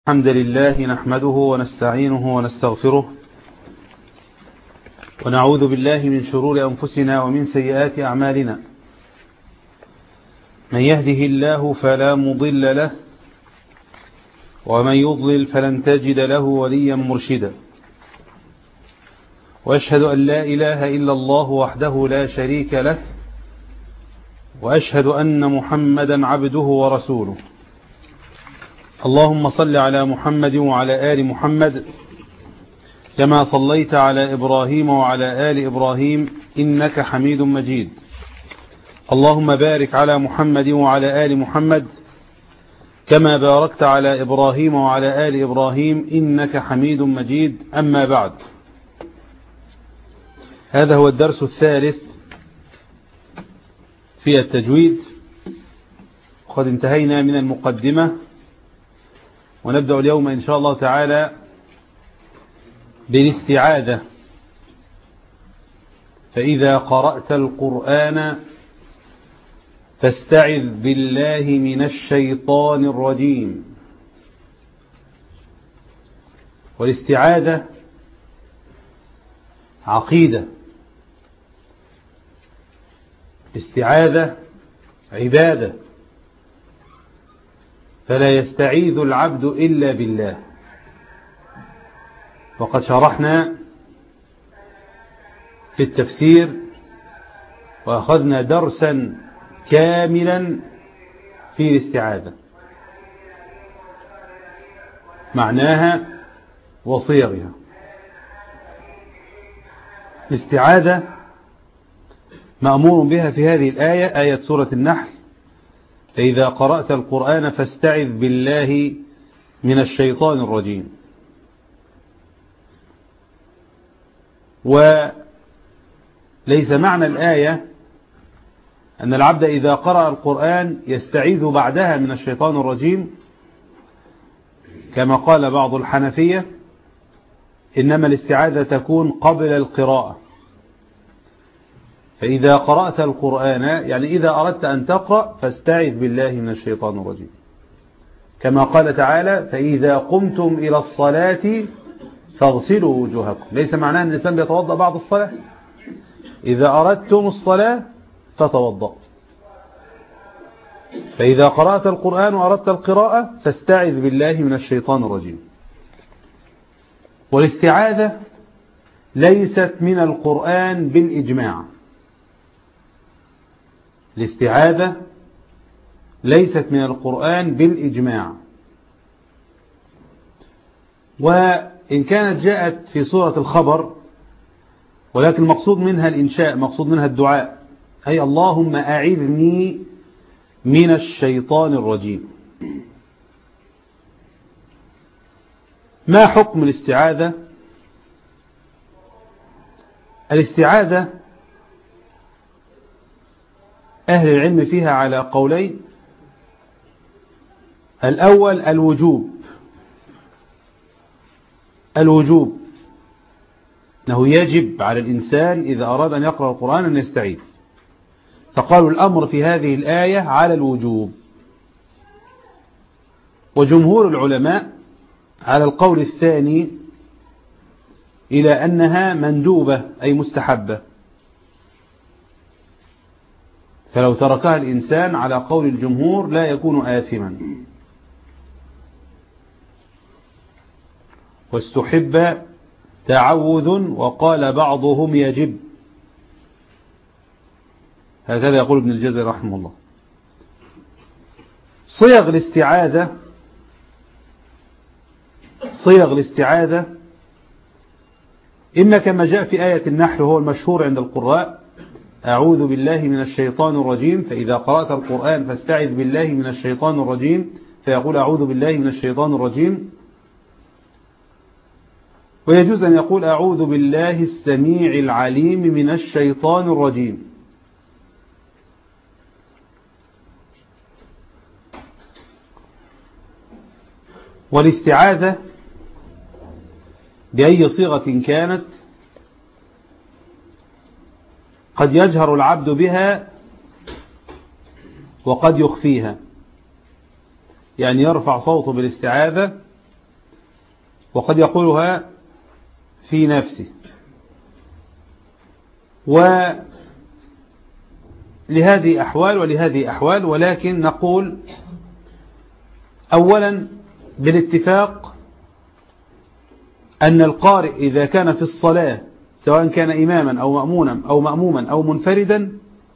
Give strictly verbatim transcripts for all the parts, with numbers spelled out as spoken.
الحمد لله نحمده ونستعينه ونستغفره ونعوذ بالله من شرور أنفسنا ومن سيئات أعمالنا. من يهده الله فلا مضل له ومن يضلل فلن تجد له وليا مرشدا، وأشهد أن لا إله إلا الله وحده لا شريك له، وأشهد أن محمدا عبده ورسوله. اللهم صل على محمد وعلى آل محمد كما صليت على إبراهيم وعلى آل إبراهيم إنك حميد مجيد. اللهم بارك على محمد وعلى آل محمد كما باركت على إبراهيم وعلى آل إبراهيم إنك حميد مجيد. أما بعد، هذا هو الدرس الثالث في التجويد، قد انتهينا من المقدمة، ونبدأ اليوم إن شاء الله تعالى بالاستعاذة. فإذا قرأت القرآن فاستعذ بالله من الشيطان الرجيم. والاستعاذة عقيدة، الاستعاذة عبادة، فلا يستعيذ العبد إلا بالله. وقد شرحنا في التفسير وأخذنا درسا كاملا في الاستعاذة، معناها وصيغها. الاستعاذة مأمور بها في هذه الآية، آية سورة النحل: فإذا قرأت القرآن فاستعذ بالله من الشيطان الرجيم. وليس معنى الآية أن العبد إذا قرأ القرآن يستعيذ بعدها من الشيطان الرجيم كما قال بعض الحنفية، إنما الاستعاذة تكون قبل القراءة. فإذا قرأت القرآن يعني إذا أردت أن تقرأ فاستعذ بالله من الشيطان الرجيم، كما قال تعالى: فإذا قمتم إلى الصلاة فاغسلوا وجوهكم. ليس معناه أن الإنسان بيتوضأ بعد الصلاة، إذا أردتم الصلاة فتوضأ. فإذا قرأت القرآن وأردت القراءة فاستعذ بالله من الشيطان الرجيم. والاستعاذة ليست من القرآن بالإجماع، الاستعاذة ليست من القرآن بالإجماع، وإن كانت جاءت في سورة الخبر، ولكن مقصود منها الإنشاء، مقصود منها الدعاء، أي اللهم أعذني من الشيطان الرجيم. ما حكم الاستعاذة؟ الاستعاذة أهل العلم فيها على قولين. الأول الوجوب، الوجوب أنه يجب على الإنسان إذا أراد أن يقرأ القرآن أن يستعيذ، فقالوا الأمر في هذه الآية على الوجوب. وجمهور العلماء على القول الثاني، إلى أنها مندوبة أي مستحبة، فلو تركها الإنسان على قول الجمهور لا يكون آثما. واستحب تعوذ، وقال بعضهم يجب، هكذا يقول ابن الجزري رحمه الله. صيغ الاستعاذة، صيغ الاستعاذة إما كما جاء في آية النحل وهو المشهور عند القراء: أعوذ بالله من الشيطان الرجيم، فإذا قرأت القرآن فاستعذ بالله من الشيطان الرجيم، فيقول أعوذ بالله من الشيطان الرجيم. ويجوز أن يقول أعوذ بالله السميع العليم من الشيطان الرجيم. والاستعاذة بأي صيغة كانت قد يجهر العبد بها وقد يخفيها، يعني يرفع صوته بالاستعاذة وقد يقولها في نفسه. ولهذه أحوال ولهذه أحوال، ولكن نقول أولا بالاتفاق أن القارئ إذا كان في الصلاة سواء كان إماما أو مأمونا أو مأموما أو منفردا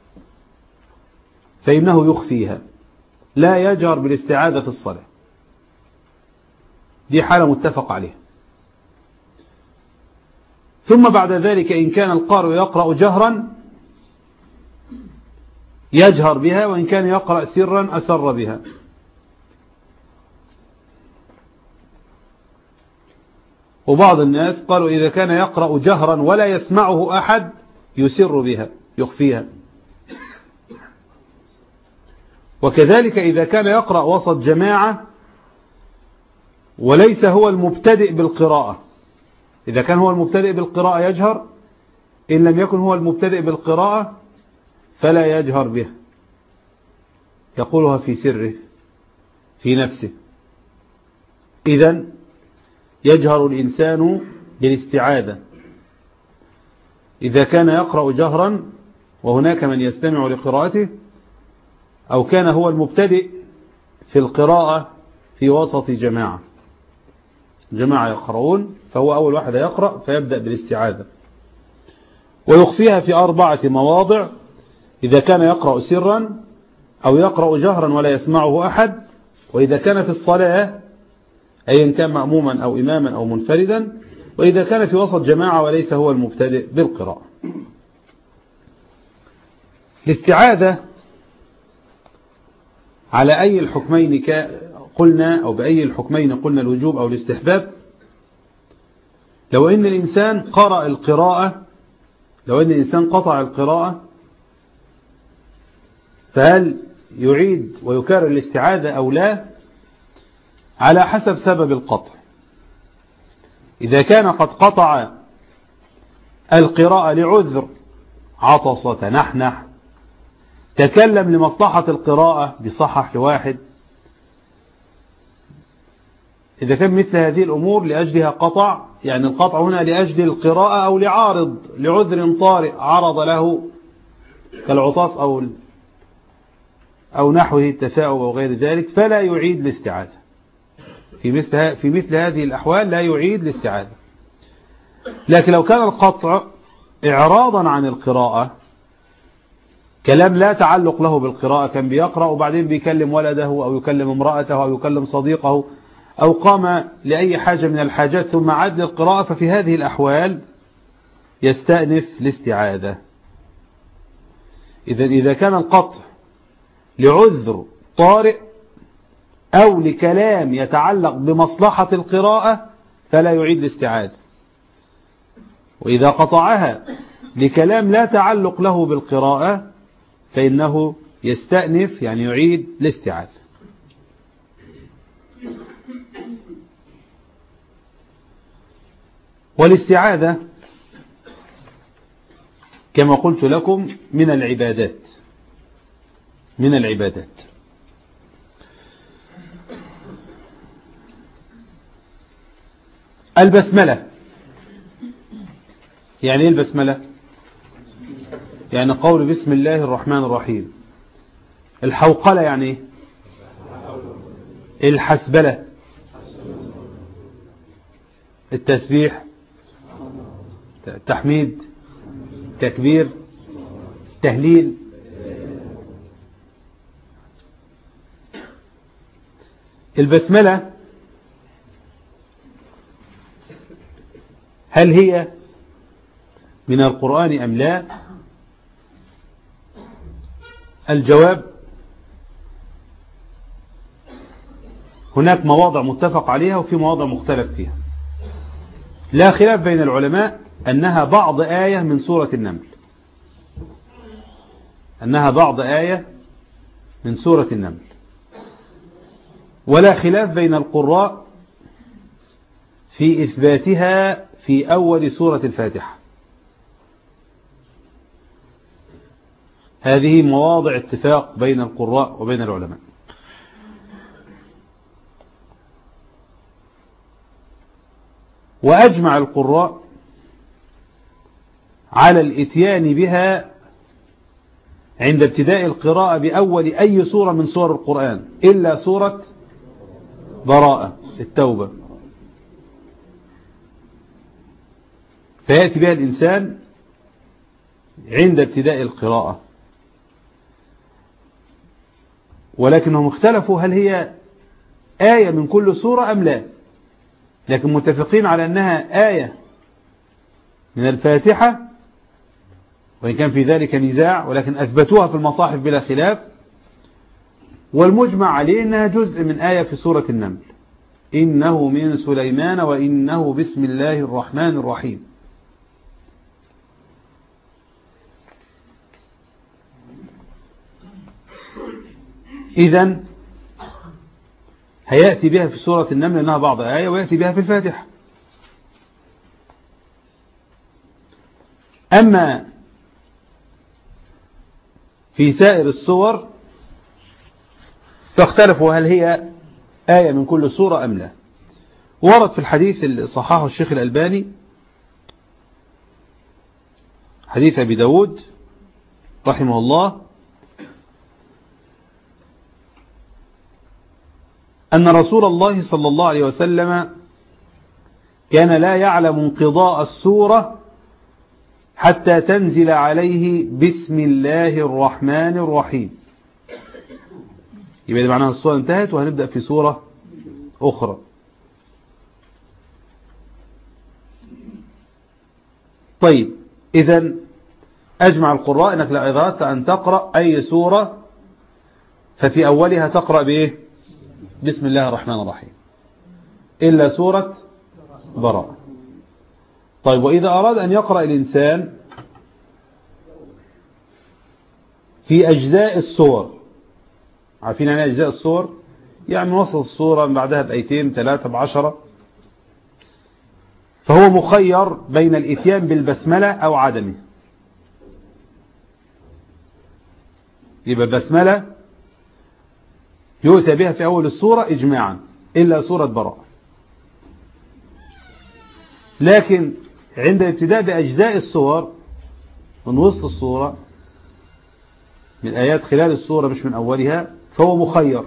فإنه يخفيها، لا يجهر بالاستعاذة في الصلاة، دي حالة متفق عليها. ثم بعد ذلك إن كان القارئ يقرأ جهرا يجهر بها، وإن كان يقرأ سرا أسر بها. وبعض الناس قالوا إذا كان يقرأ جهرا ولا يسمعه أحد يسر بها يخفيها. وكذلك إذا كان يقرأ وسط جماعة وليس هو المبتدئ بالقراءة، إذا كان هو المبتدئ بالقراءة يجهر، إن لم يكن هو المبتدئ بالقراءة فلا يجهر بها، يقولها في سره في نفسه. إذن يجهر الإنسان بالاستعاذة إذا كان يقرأ جهرا وهناك من يستمع لقراءته، أو كان هو المبتدئ في القراءة في وسط جماعة، جماعة يقرؤون فهو أول واحد يقرأ فيبدأ بالاستعاذة. ويخفيها في أربعة مواضع: إذا كان يقرأ سرا أو يقرأ جهرا ولا يسمعه أحد، وإذا كان في الصلاة أيا كان مأموما أو إماما أو منفردا، وإذا كان في وسط جماعة وليس هو المبتدئ بالقراءة. الاستعاذة على أي الحكمين قلنا، أو بأي الحكمين قلنا، الوجوب أو الاستحباب. لو أن الإنسان قرأ القراءة لو أن الإنسان قطع القراءة فهل يعيد ويكرر الاستعاذة أو لا؟ على حسب سبب القطع. إذا كان قد قطع القراءة لعذر، عطس، تنحنح، تكلم لمصلحة القراءة بصحح لواحد، إذا كان مثل هذه الأمور لأجلها قطع، يعني القطع هنا لأجل القراءة أو لعارض لعذر طارئ عرض له كالعطاس أو أو نحوه التثاؤب أو غير ذلك، فلا يعيد الاستعاذة. في مثل في مثل هذه الأحوال لا يعيد الاستعاذة. لكن لو كان القطع إعراضا عن القراءة، كلام لا تعلق له بالقراءة، كان بيقرأ وبعدين بيكلم ولده أو يكلم امرأته أو يكلم صديقه أو قام لأي حاجة من الحاجات ثم عاد للقراءة، ففي هذه الأحوال يستأنف الاستعاذة. إذا إذا كان القطع لعذر طارئ أو لكلام يتعلق بمصلحة القراءة فلا يعيد الاستعاذة. وإذا قطعها لكلام لا تعلق له بالقراءة فإنه يستأنف، يعني يعيد الاستعاذة. والاستعاذة كما قلت لكم من العبادات من العبادات البسملة. يعني ايه البسملة؟ يعني قول بسم الله الرحمن الرحيم. الحوقلة يعني ايه؟ الحسبلة، التسبيح، تحميد، تكبير، تهليل. البسملة هل هي من القرآن أم لا؟ الجواب هناك مواضع متفق عليها وفي مواضع مختلف فيها. لا خلاف بين العلماء أنها بعض آية من سورة النمل أنها بعض آية من سورة النمل ولا خلاف بين القراء في إثباتها في أول سورة الفاتحة. هذه مواضع اتفاق بين القراء وبين العلماء. وأجمع القراء على الإتيان بها عند ابتداء القراءة بأول أي سورة من سور القرآن إلا سورة براءة التوبة، فيأتي بها الإنسان عند ابتداء القراءة. ولكنهم اختلفوا هل هي آية من كل سورة أم لا، لكن متفقين على أنها آية من الفاتحة، وإن كان في ذلك نزاع، ولكن أثبتوها في المصاحف بلا خلاف. والمجمع عليه أنها جزء من آية في سورة النمل، إنه من سليمان وإنه بسم الله الرحمن الرحيم. إذن هيأتي بها في سورة النمل لأنها بعض آية، ويأتي بها في الفاتحة. أما في سائر السور فاختلفوا هل هي آية من كل سورة أم لا. ورد في الحديث اللي صححه الشيخ الألباني، حديث أبي داود رحمه الله، أن رسول الله صلى الله عليه وسلم كان لا يعلم انقضاء السورة حتى تنزل عليه بسم الله الرحمن الرحيم. يبقى ده معناها السورة انتهت وهنبدأ في سورة أخرى. طيب، إذن أجمع القراء أنك لا إذا أن تقرأ أي سورة ففي أولها تقرأ بإيه؟ بسم الله الرحمن الرحيم، إلا سورة براءة. طيب، وإذا أراد أن يقرأ الإنسان في أجزاء السور، عارفين يعني أجزاء السور؟ يعني من وسط السورة من بعدها بأيتين ثلاثة بعشرة، فهو مخير بين الإتيان بالبسملة أو عدمه. يبقى البسملة يؤتى بها في أول السورة إجماعا إلا سورة براءة، لكن عند الابتداء بأجزاء السور من وسط السورة، من آيات خلال السورة مش من أولها، فهو مخير.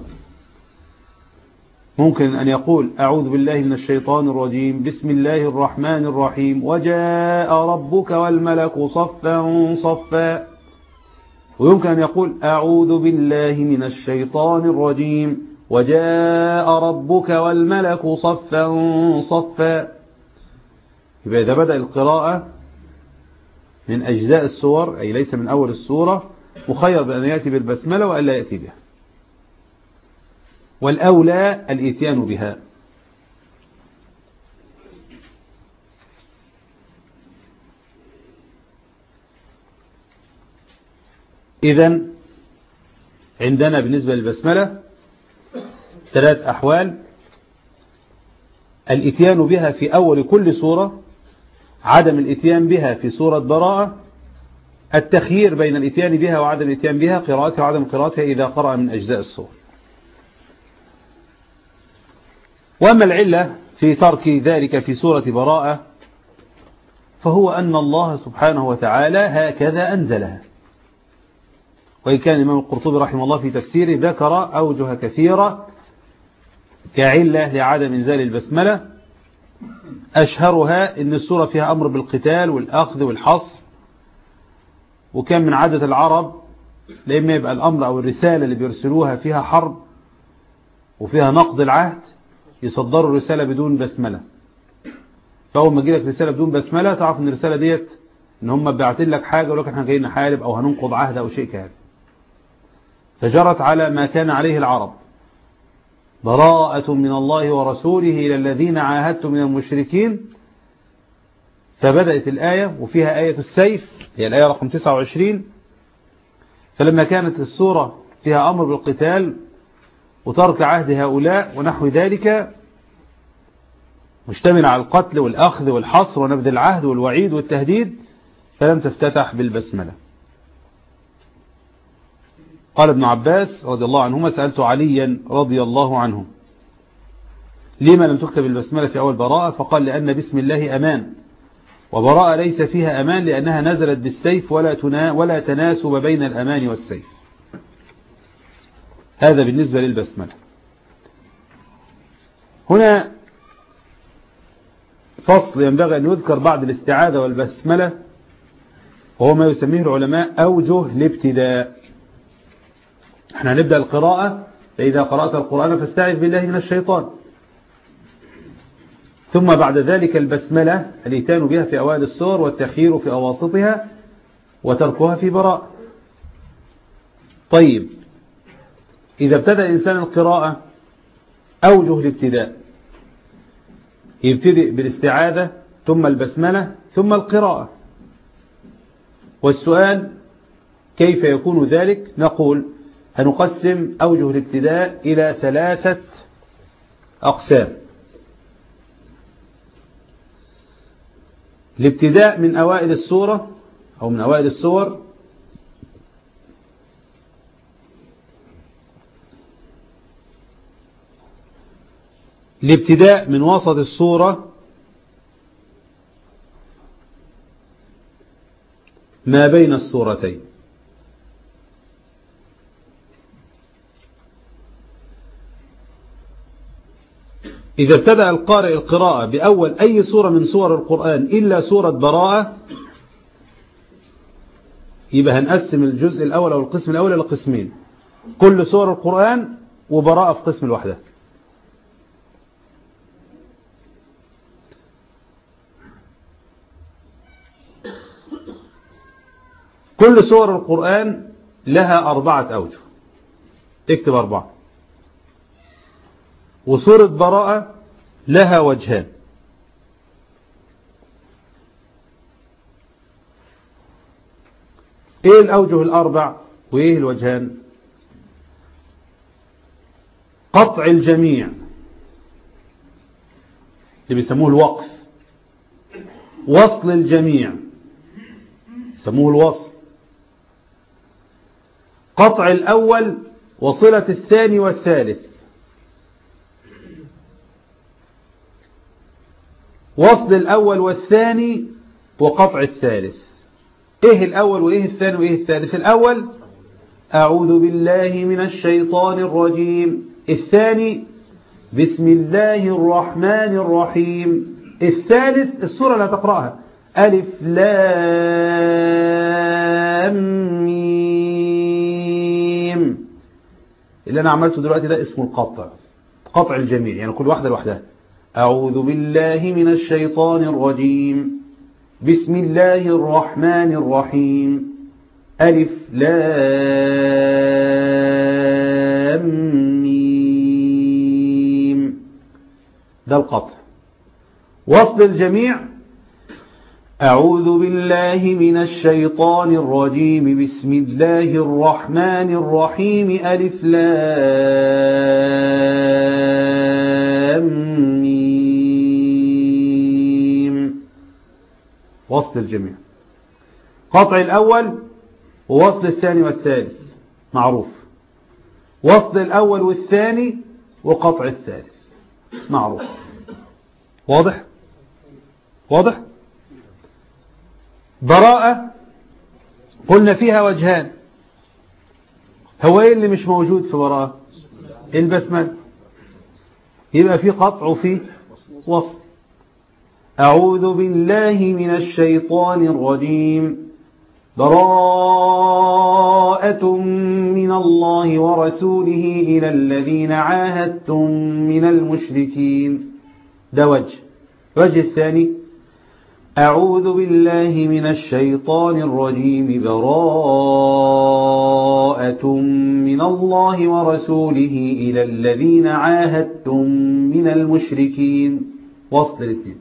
ممكن أن يقول أعوذ بالله من الشيطان الرجيم بسم الله الرحمن الرحيم وجاء ربك والملك صفا صفا، ويمكن أن يقول أعوذ بالله من الشيطان الرجيم وجاء ربك والملك صفا صفا. يبقى إذا بدأ القراءة من أجزاء السور أي ليس من أول السورة مخير بأن يأتي بالبسملة وألا يأتي بها، والأولى الإتيان بها. إذن عندنا بالنسبة للبسملة ثلاث أحوال: الإتيان بها في أول كل سورة، عدم الإتيان بها في سورة براءة، التخيير بين الإتيان بها وعدم الإتيان بها، قراءتها وعدم قراءتها إذا قرأ من أجزاء السور. وأما العلة في ترك ذلك في سورة براءة فهو أن الله سبحانه وتعالى هكذا أنزلها، وإن كان الإمام القرطبي رحمه الله في تفسيره ذكر أوجه كثيرة كعلة لعدم إنزال البسملة، أشهرها أن السورة فيها أمر بالقتال والأخذ والحصر، وكان من عادة العرب لما يبقى الأمر أو الرسالة اللي بيرسلوها فيها حرب وفيها نقض العهد يصدروا الرسالة بدون بسملة. فأول ما تجيلك رسالة بدون بسملة تعرف أن الرسالة ديت أن هم باعتين لك حاجة ولكن احنا جايين نحارب أو هننقض عهد أو شيء كهذا. فجرت على ما كان عليه العرب: براءة من الله ورسوله إلى الذين عاهدتم من المشركين. فبدأت الآية وفيها آية السيف، هي الآية رقم تسعة وعشرين. فلما كانت السورة فيها أمر بالقتال وترك عهد هؤلاء ونحو ذلك، مشتمل على القتل والأخذ والحصر ونبذ العهد والوعيد والتهديد، فلم تفتتح بالبسملة. قال ابن عباس رضي الله عنهما: سألت عليا رضي الله عنه لما لم تكتب البسملة في أول براءة؟ فقال لأن بسم الله أمان، وبراءة ليس فيها أمان لأنها نزلت بالسيف ولا, تنا ولا تناسب بين الأمان والسيف. هذا بالنسبة للبسملة. هنا فصل ينبغي أن يذكر بعد الاستعاذة والبسملة، وهو ما يسميه العلماء أوجه الابتداء. احنا هنبدأ القراءة، فإذا قرأت القرآن فاستعذ بالله من الشيطان. ثم بعد ذلك البسملة الإتيان بها في أوائل السور، والتخيير في أواسطها، وتركها في براء. طيب، إذا ابتدأ الإنسان القراءة أوجه الابتداء، يبتدئ بالاستعاذة ثم البسملة ثم القراءة. والسؤال كيف يكون ذلك؟ نقول هنقسم أوجه الابتداء إلى ثلاثة أقسام. الابتداء من أوائل السورة أو من أوائل السور، الابتداء من وسط السورة، ما بين السورتين. إذا ابتدأ القارئ القراءة بأول أي سورة من سور القرآن إلا سورة براءة، يبقى هنقسم الجزء الأول أو القسم الأول إلى قسمين، كل سور القرآن وبراءة في قسم لوحدها. كل سور القرآن لها أربعة أوجه، اكتب أربعة. وسورة براءة لها وجهان. ايه الأوجه الأربع وايه الوجهان؟ قطع الجميع اللي بيسموه الوقف، وصل الجميع يسموه الوصل، قطع الأول وصلة الثاني والثالث، وصل الأول والثاني وقطع الثالث. إيه الأول وإيه الثاني وإيه الثالث؟ الأول أعوذ بالله من الشيطان الرجيم، الثاني بسم الله الرحمن الرحيم، الثالث السورة لا تقرأها ألف لام ميم. اللي أنا عملته دلوقتي ده اسمه القطع، قطع الجميع، يعني كل واحدة لوحدها. أعوذ بالله من الشيطان الرجيم، بسم الله الرحمن الرحيم، ألف لام ميم. ده القطع. وصل الجميع أعوذ بالله من الشيطان الرجيم، بسم الله الرحمن الرحيم، ألف لام وصل الجميع. قطع الأول ووصل الثاني والثالث معروف، وصل الأول والثاني وقطع الثالث معروف. واضح؟ واضح؟ براءة قلنا فيها وجهان. هو ايه اللي مش موجود في براءة؟ البسملة. يبقى في قطع وفي وصل. أعوذ بالله من الشيطان الرجيم، براءة من الله ورسوله إلى الذين عاهدتم من المشركين. ده وجه. وجه الثاني أعوذ بالله من الشيطان الرجيم، براءة من الله ورسوله إلى الذين عاهدتم من المشركين. وصل الاثنين.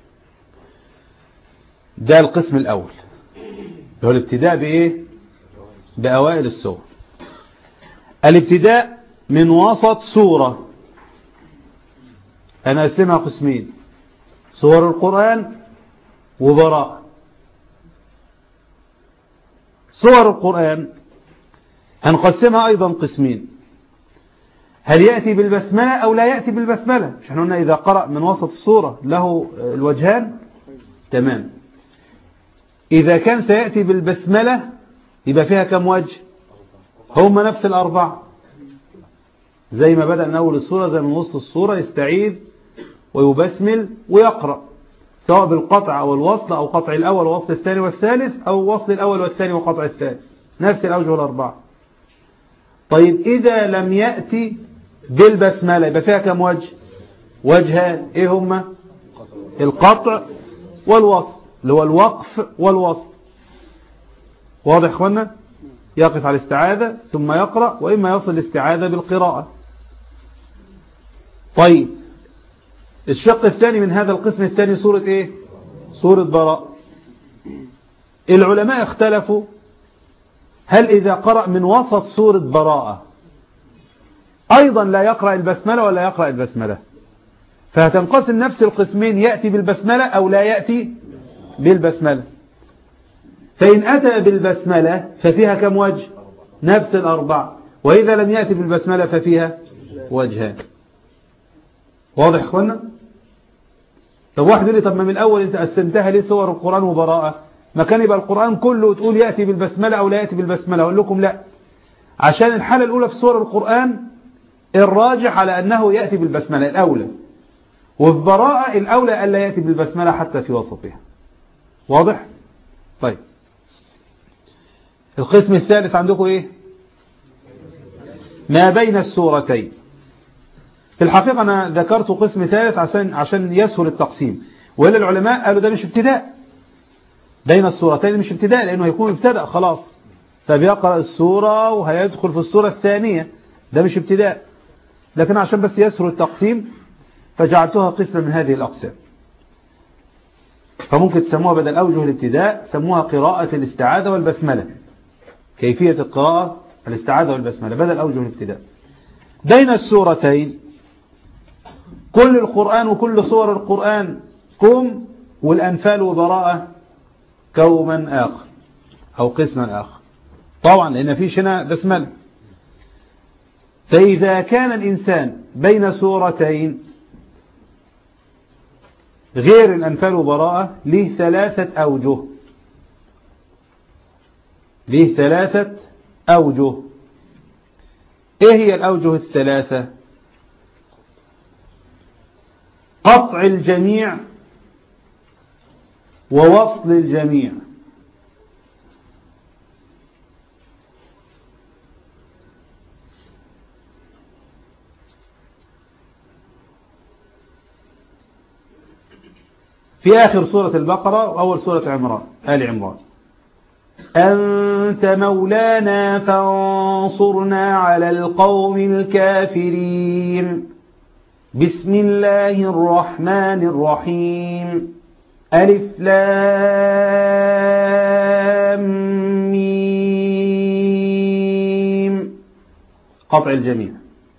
ده القسم الأول، هو الابتداء بإيه؟ بأوائل السور. الابتداء من وسط سورة أنا أسمها قسمين، سور القرآن وبراء. سور القرآن هنقسمها أيضا قسمين، هل يأتي بالبسملة أو لا يأتي بالبسملة؟ مش احنا قلنا إذا قرأ من وسط السورة له الوجهان؟ تمام. إذا كان سيأتي بالبسملة يبقى فيها كم وجه؟ هم نفس الأربعة، زي ما بدأ من أول السورة، زي من وسط السورة يستعيذ ويبسمل ويقرأ، سواء بالقطع أو الوصل أو قطع الأول ووصل الثاني والثالث أو وصل الأول والثاني وقطع الثالث، نفس الأوجه الأربعة. طيب إذا لم يأتي بالبسملة يبقى فيها كم وجه؟ وجهان. إيه هما؟ القطع والوصل، اللي هو الوقف والوصل. واضح اخوانا؟ يقف على الاستعاذة ثم يقرأ، وإما يصل الاستعاذة بالقراءة. طيب الشق الثاني من هذا القسم الثاني سورة ايه؟ سورة براء. العلماء اختلفوا هل إذا قرأ من وسط سورة براءة أيضا لا يقرأ البسملة ولا يقرأ البسملة؟ فهتنقسم نفس القسمين، يأتي بالبسملة أو لا يأتي بالبسملة. فإن أتى بالبسملة ففيها كم وجه؟ نفس الأربعة. وإذا لم يأتي بالبسملة ففيها وجهان. واضح اخوانا؟ طب واحد يقول لي طب ما من الأول أنت قسمتها ليه سور القرآن وبراءة؟ ما كان يبقى القرآن كله تقول يأتي بالبسملة أو لا يأتي بالبسملة. أقول لكم لا، عشان الحالة الأولى في سور القرآن الراجح على أنه يأتي بالبسملة الأولى، وفي براءة الأولى ألا يأتي بالبسملة حتى في وسطها. واضح؟ طيب القسم الثالث عندكم إيه؟ ما بين السورتين. في الحقيقة أنا ذكرت قسم ثالث عشان عشان يسهل التقسيم، وإلا العلماء قالوا ده مش ابتداء، بين السورتين مش ابتداء، لأنه هيكون ابتدأ خلاص فبيقرأ السورة وهيدخل في السورة الثانية، ده مش ابتداء. لكن عشان بس يسهل التقسيم فجعلتها قسم من هذه الأقسام. فممكن تسموها بدل أوجه الابتداء سموها قراءة الاستعاذة والبسملة، كيفية القراءة الاستعاذة والبسملة بدل أوجه الابتداء. بين السورتين كل القرآن وكل صور القرآن كوم، والأنفال وبراءة كوما آخر أو قسما آخر، طبعا لأن فيش هنا بسملة. فإذا كان الإنسان بين سورتين غير الأنفال وبراءة له ثلاثة أوجه، له ثلاثة أوجه. إيه هي الأوجه الثلاثة؟ قطع الجميع ووصل الجميع. في آخر سورة البقرة وأول سورة عمران آل عمران: أنت مولانا فانصرنا على القوم الكافرين. بسم الله الرحمن الرحيم. ألف لام ميم. قطع الجميع.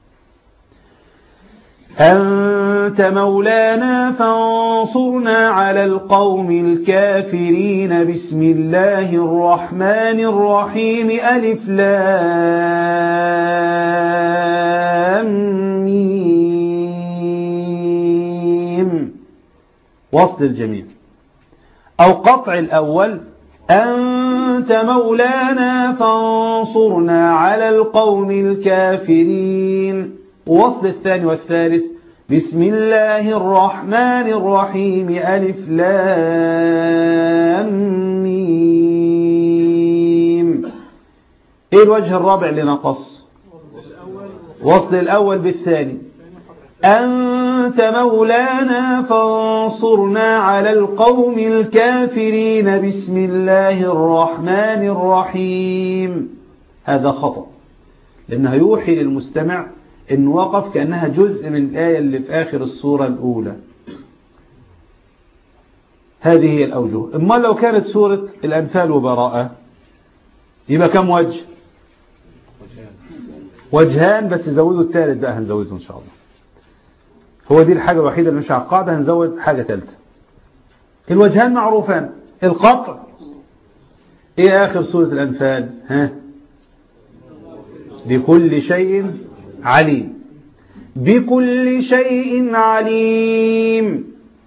أنت مولانا فانصرنا على القوم الكافرين. بسم الله الرحمن الرحيم. ألف لام ميم. وصل الجميع. أو قطع الأول: أنت مولانا فانصرنا على القوم الكافرين. ووصل الثاني والثالث: بسم الله الرحمن الرحيم. ألف لام ميم. إيه الوجه الرابع اللي نقص؟ وصل الأول بالثاني: أنت مولانا فانصرنا على القوم الكافرين. بسم الله الرحمن الرحيم. هذا خطأ، لأنه يوحي للمستمع إن وقف كأنها جزء من الآية اللي في آخر السورة الأولى. هذه هي الأوجه. أما لو كانت سورة الأنفال وبراءة يبقى كم وجه؟ وجهان، بس زودوا الثالث بقى، هنزوده إن شاء الله. هو دي الحاجة الوحيدة اللي مش على القاعدة، هنزود حاجة ثالثة. الوجهان معروفان: القطع. إيه آخر سورة الأنفال؟ ها؟ بكل شيء عليم. بكل شيء عليم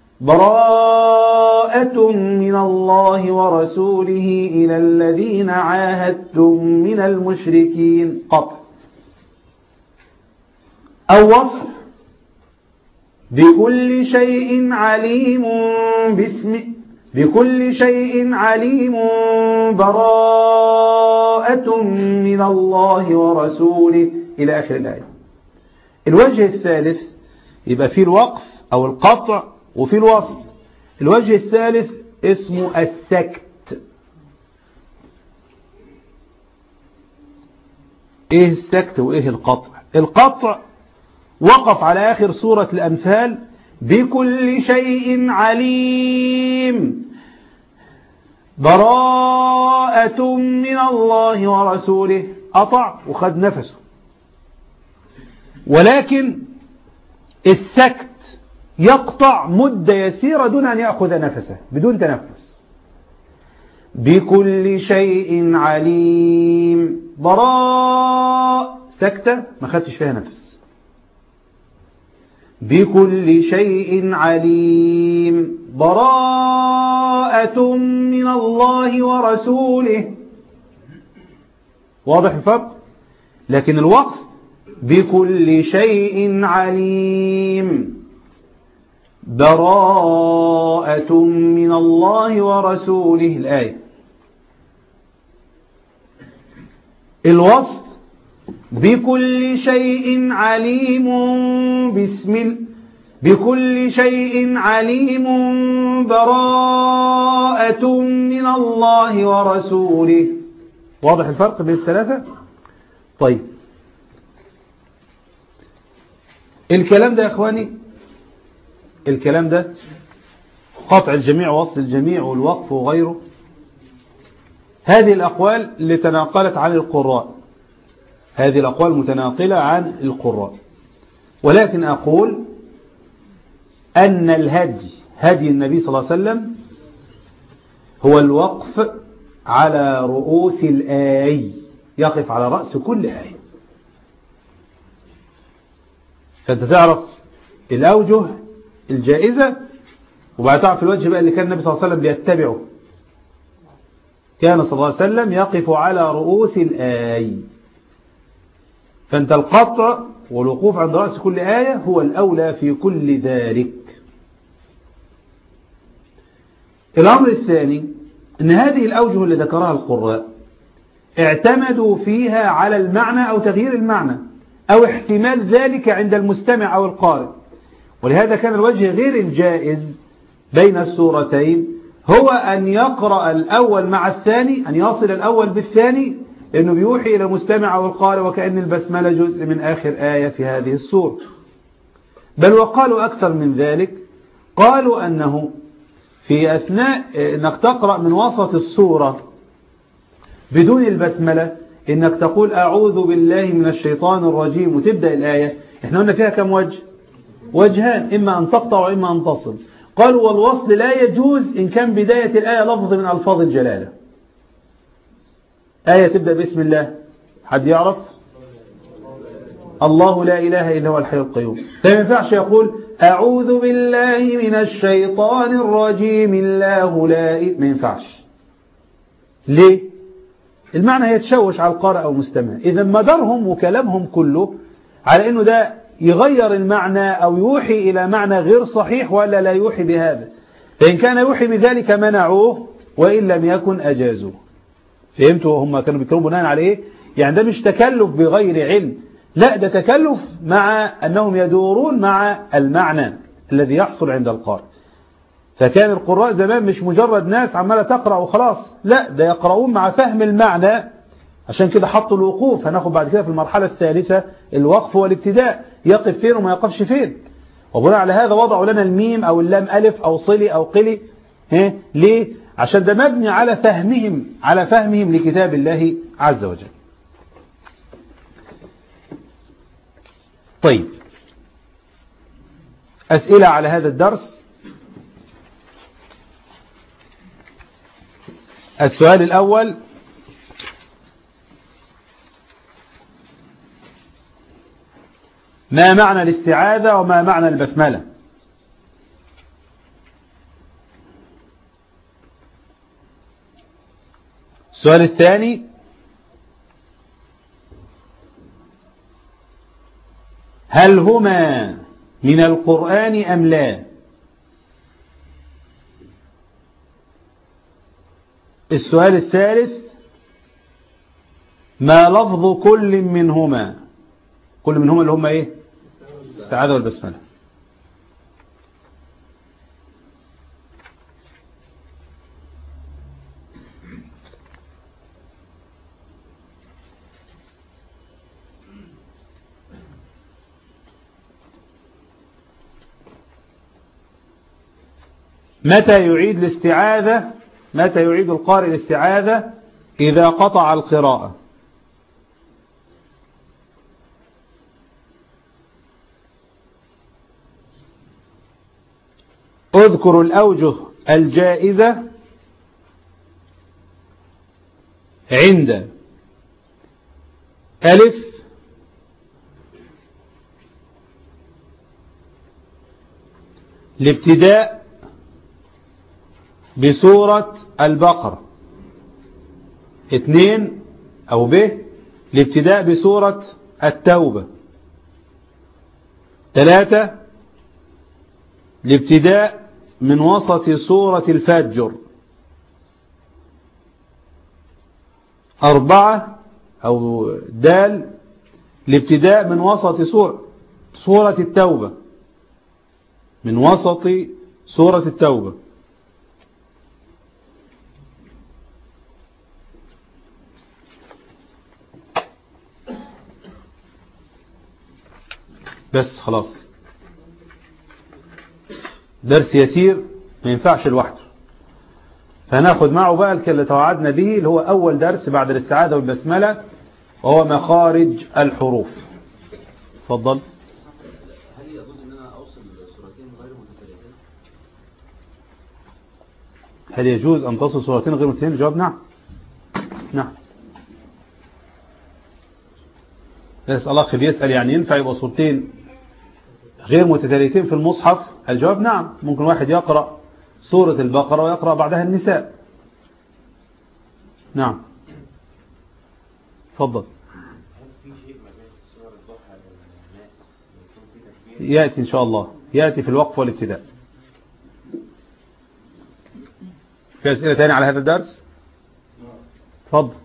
براءة من الله ورسوله إلى الذين عاهدتم من المشركين قطع أو وصف بكل شيء عليم باسم بكل شيء عليم براءة من الله ورسوله إلى آخر الآية. الوجه الثالث يبقى فيه الوقف أو القطع وفيه الوصل. الوجه الثالث اسمه السكت. ايه السكت وايه القطع؟ القطع وقف على آخر سورة الأنفال بكل شيء عليم براءة من الله ورسوله، قطع وخد نفسه. ولكن السكت يقطع مدة يسيرة دون أن يأخذ نفسه، بدون تنفس. بكل شيء عليم براء سكتة ما خدتش فيها نفس. بكل شيء عليم براءة من الله ورسوله. واضح الفرق؟ لكن الوقف بكل شيء عليم براءة من الله ورسوله الآية. الوصف بكل شيء عليم بسم بكل شيء عليم براءة من الله ورسوله. واضح الفرق بين الثلاثة؟ طيب الكلام ده يا اخواني، الكلام ده قطع الجميع ووصل الجميع والوقف وغيره، هذه الأقوال اللي تناقلت عن القراء، هذه الأقوال متناقلة عن القراء. ولكن أقول أن الهدي هدي النبي صلى الله عليه وسلم هو الوقف على رؤوس الآي، يقف على رأس كل آية. فأنت تعرف الأوجه الجائزة، وبعد تعرف الوجه بقى اللي كان النبي صلى الله عليه وسلم بيتبعه. كان صلى الله عليه وسلم يقف على رؤوس الآي. فأنت القطع والوقوف عند رأس كل آية هو الأولى في كل ذلك. الأمر الثاني أن هذه الأوجه اللي ذكرها القراء اعتمدوا فيها على المعنى أو تغيير المعنى أو احتمال ذلك عند المستمع أو القارئ. ولهذا كان الوجه غير الجائز بين السورتين هو أن يقرأ الأول مع الثاني، أن يصل الأول بالثاني، لأنه بيوحي إلى المستمع أو القارئ وكأن البسملة جزء من آخر آية في هذه السورة. بل وقالوا أكثر من ذلك، قالوا أنه في أثناء أنك تقرأ من وسط السورة بدون البسملة، إنك تقول أعوذ بالله من الشيطان الرجيم وتبدأ الآية، إحنا قلنا فيها كم وجه؟ وجهان، إما أن تقطع وإما أن تصل. قالوا والوصل لا يجوز إن كان بداية الآية لفظ من ألفاظ الجلالة. آية تبدأ باسم الله، حد يعرف؟ الله لا إله إلا هو الحي القيوم. فما ينفعش يقول أعوذ بالله من الشيطان الرجيم الله لا إله، ما ينفعش. ليه؟ المعنى هيتشوش على القارئ أو المستمع. إذا مدارهم وكلامهم كله على أنه ده يغير المعنى أو يوحي إلى معنى غير صحيح ولا لا يوحي بهذا. فإن كان يوحي بذلك منعوه، وإن لم يكن أجازوه. فهمتوا هم كانوا بيتكلموا بناء على إيه؟ يعني ده مش تكلف بغير علم، لا ده تكلف مع أنهم يدورون مع المعنى الذي يحصل عند القارئ. فكان القراء زمان مش مجرد ناس عمالة تقرأ وخلاص، لا ده يقرؤون مع فهم المعنى. عشان كده حطوا الوقوف، هناخد بعد كده في المرحلة الثالثة الوقف والابتداء، يقف فين وما يقفش فين. وبناء على هذا وضعوا لنا الميم أو اللام ألف أو صلي أو قلي. ها؟ ليه؟ عشان ده مبني على فهمهم على فهمهم لكتاب الله عز وجل. طيب أسئلة على هذا الدرس. السؤال الأول: ما معنى الاستعاذة وما معنى البسملة؟ السؤال الثاني: هل هما من القرآن أم لا؟ السؤال الثالث: ما لفظ كل منهما؟ كل منهما اللي هما ايه؟ الاستعاذة والبسملة. متى يعيد الاستعاذة؟ متى يعيد القارئ الاستعاذة؟ إذا قطع القراءة. اذكر الأوجه الجائزة عند ألف الابتداء بسورة البقرة، اثنين أو ب الابتداء بسورة التوبة، ثلاثة الابتداء من وسط سورة الفجر، أربعة أو دال الابتداء من وسط سورة سورة التوبة، من وسط سورة التوبة. بس خلاص، درس يسير ما ينفعش لوحده، فهناخد معه بقى اللي توعدنا به اللي هو أول درس بعد الاستعاذة والبسملة، وهو مخارج الحروف. اتفضل. هل يجوز ان انا اوصل سورتين غير متتاليتين؟ هل يجوز ان تصل سورتين غير متتاليتين؟ الجواب نعم. نعم. يسأل الله بيسأل يعني ينفع يبقى سورتين غير متتاليتين في المصحف؟ الجواب نعم. ممكن واحد يقرأ سورة البقرة ويقرأ بعدها النساء. نعم. تفضل. يأتي إن شاء الله، يأتي في الوقف والابتداء. في أسئلة تانية على هذا الدرس؟ تفضل.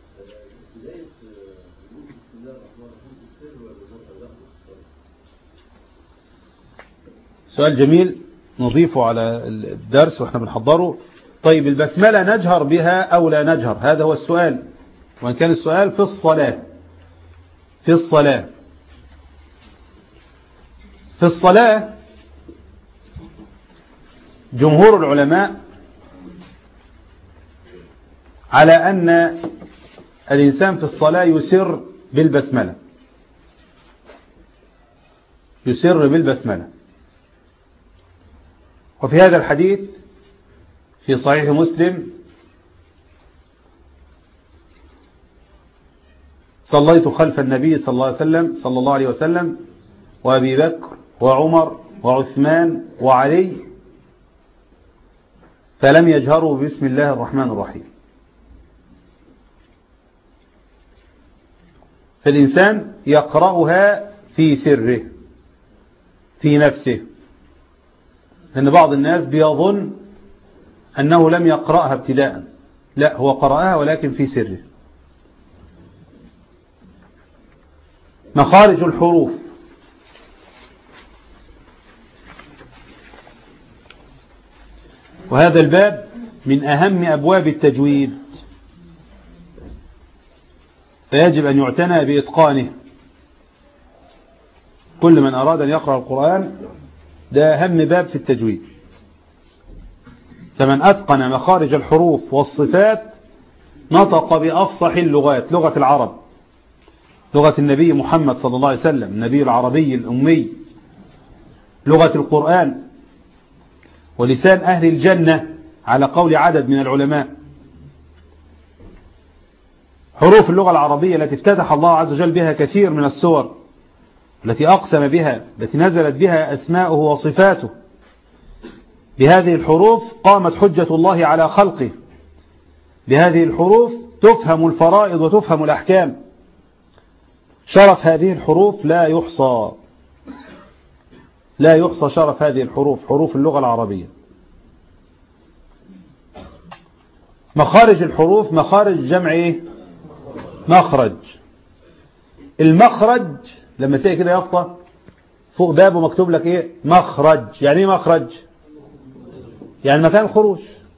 سؤال جميل نضيفه على الدرس وإحنا بنحضره. طيب البسملة نجهر بها أو لا نجهر؟ هذا هو السؤال، وإن كان السؤال في الصلاة. في الصلاة في الصلاة جمهور العلماء على أن الإنسان في الصلاة يسر بالبسملة، يسر بالبسملة. وفي هذا الحديث في صحيح مسلم: صليت خلف النبي صلى الله عليه وسلم صلى الله عليه وسلم وأبي بكر وعمر وعثمان وعلي فلم يجهروا بسم الله الرحمن الرحيم. فالإنسان يقرأها في سره في نفسه، لأن بعض الناس بيظن أنه لم يقرأها ابتداء، لا، هو قرأها ولكن في سره. مخارج الحروف. وهذا الباب من أهم أبواب التجويد، فيجب أن يعتنى بإتقانه. كل من أراد أن يقرأ القرآن ده أهم باب في التجويد. فمن أتقن مخارج الحروف والصفات نطق بأفصح اللغات، لغة العرب، لغة النبي محمد صلى الله عليه وسلم، النبي العربي الأمي، لغة القرآن، ولسان أهل الجنة على قول عدد من العلماء. حروف اللغة العربية التي افتتح الله عز وجل بها كثير من السور التي أقسم بها، التي نزلت بها أسماؤه وصفاته، بهذه الحروف قامت حجة الله على خلقه، بهذه الحروف تفهم الفرائض وتفهم الأحكام. شرف هذه الحروف لا يحصى، لا يحصى شرف هذه الحروف، حروف اللغة العربية. مخارج الحروف، مخارج جمع ايه؟ مخرج. المخرج لما تلاقي كده يافطة فوق بابه مكتوب لك ايه؟ مخرج. يعني ايه مخرج؟ يعني مكان الخروج.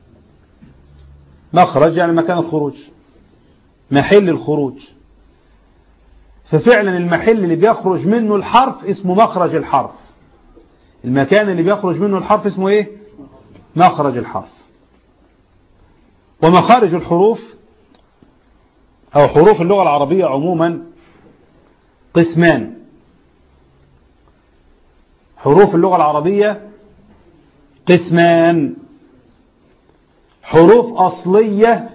مخرج يعني مكان الخروج، محل الخروج. ففعلا المحل اللي بيخرج منه الحرف اسمه مخرج الحرف. المكان اللي بيخرج منه الحرف اسمه ايه؟ مخرج الحرف. ومخارج الحروف أو حروف اللغة العربية عموما قسمان. حروف اللغة العربية قسمان: حروف أصلية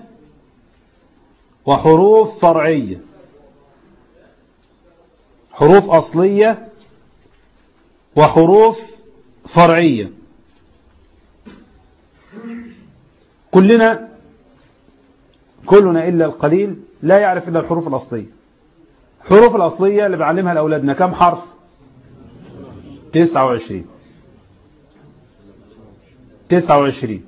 وحروف فرعية. حروف أصلية وحروف فرعية. كلنا كلنا إلا القليل لا يعرف إلا الحروف الأصلية. الحروف الأصلية اللي بعلمها لأولادنا كم حرف؟ تسعة وعشرين. تسعة وعشرين.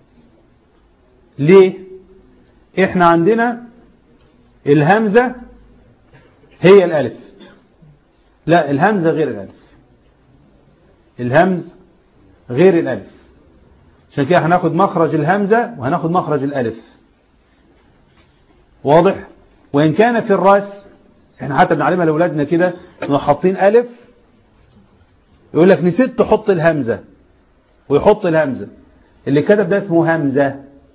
ليه؟ إحنا عندنا الهمزة هي الألف. لا، الهمزة غير الألف. الهمز غير الألف. عشان كده هناخد مخرج الهمزة وهناخد مخرج الألف. واضح؟ وإن كان في الرسم احنا حتى بنعلمها لأولادنا كده انه حاطين ألف، يقول لك نسيت تحط الهمزة ويحط الهمزة. اللي كتب ده اسمه همزة.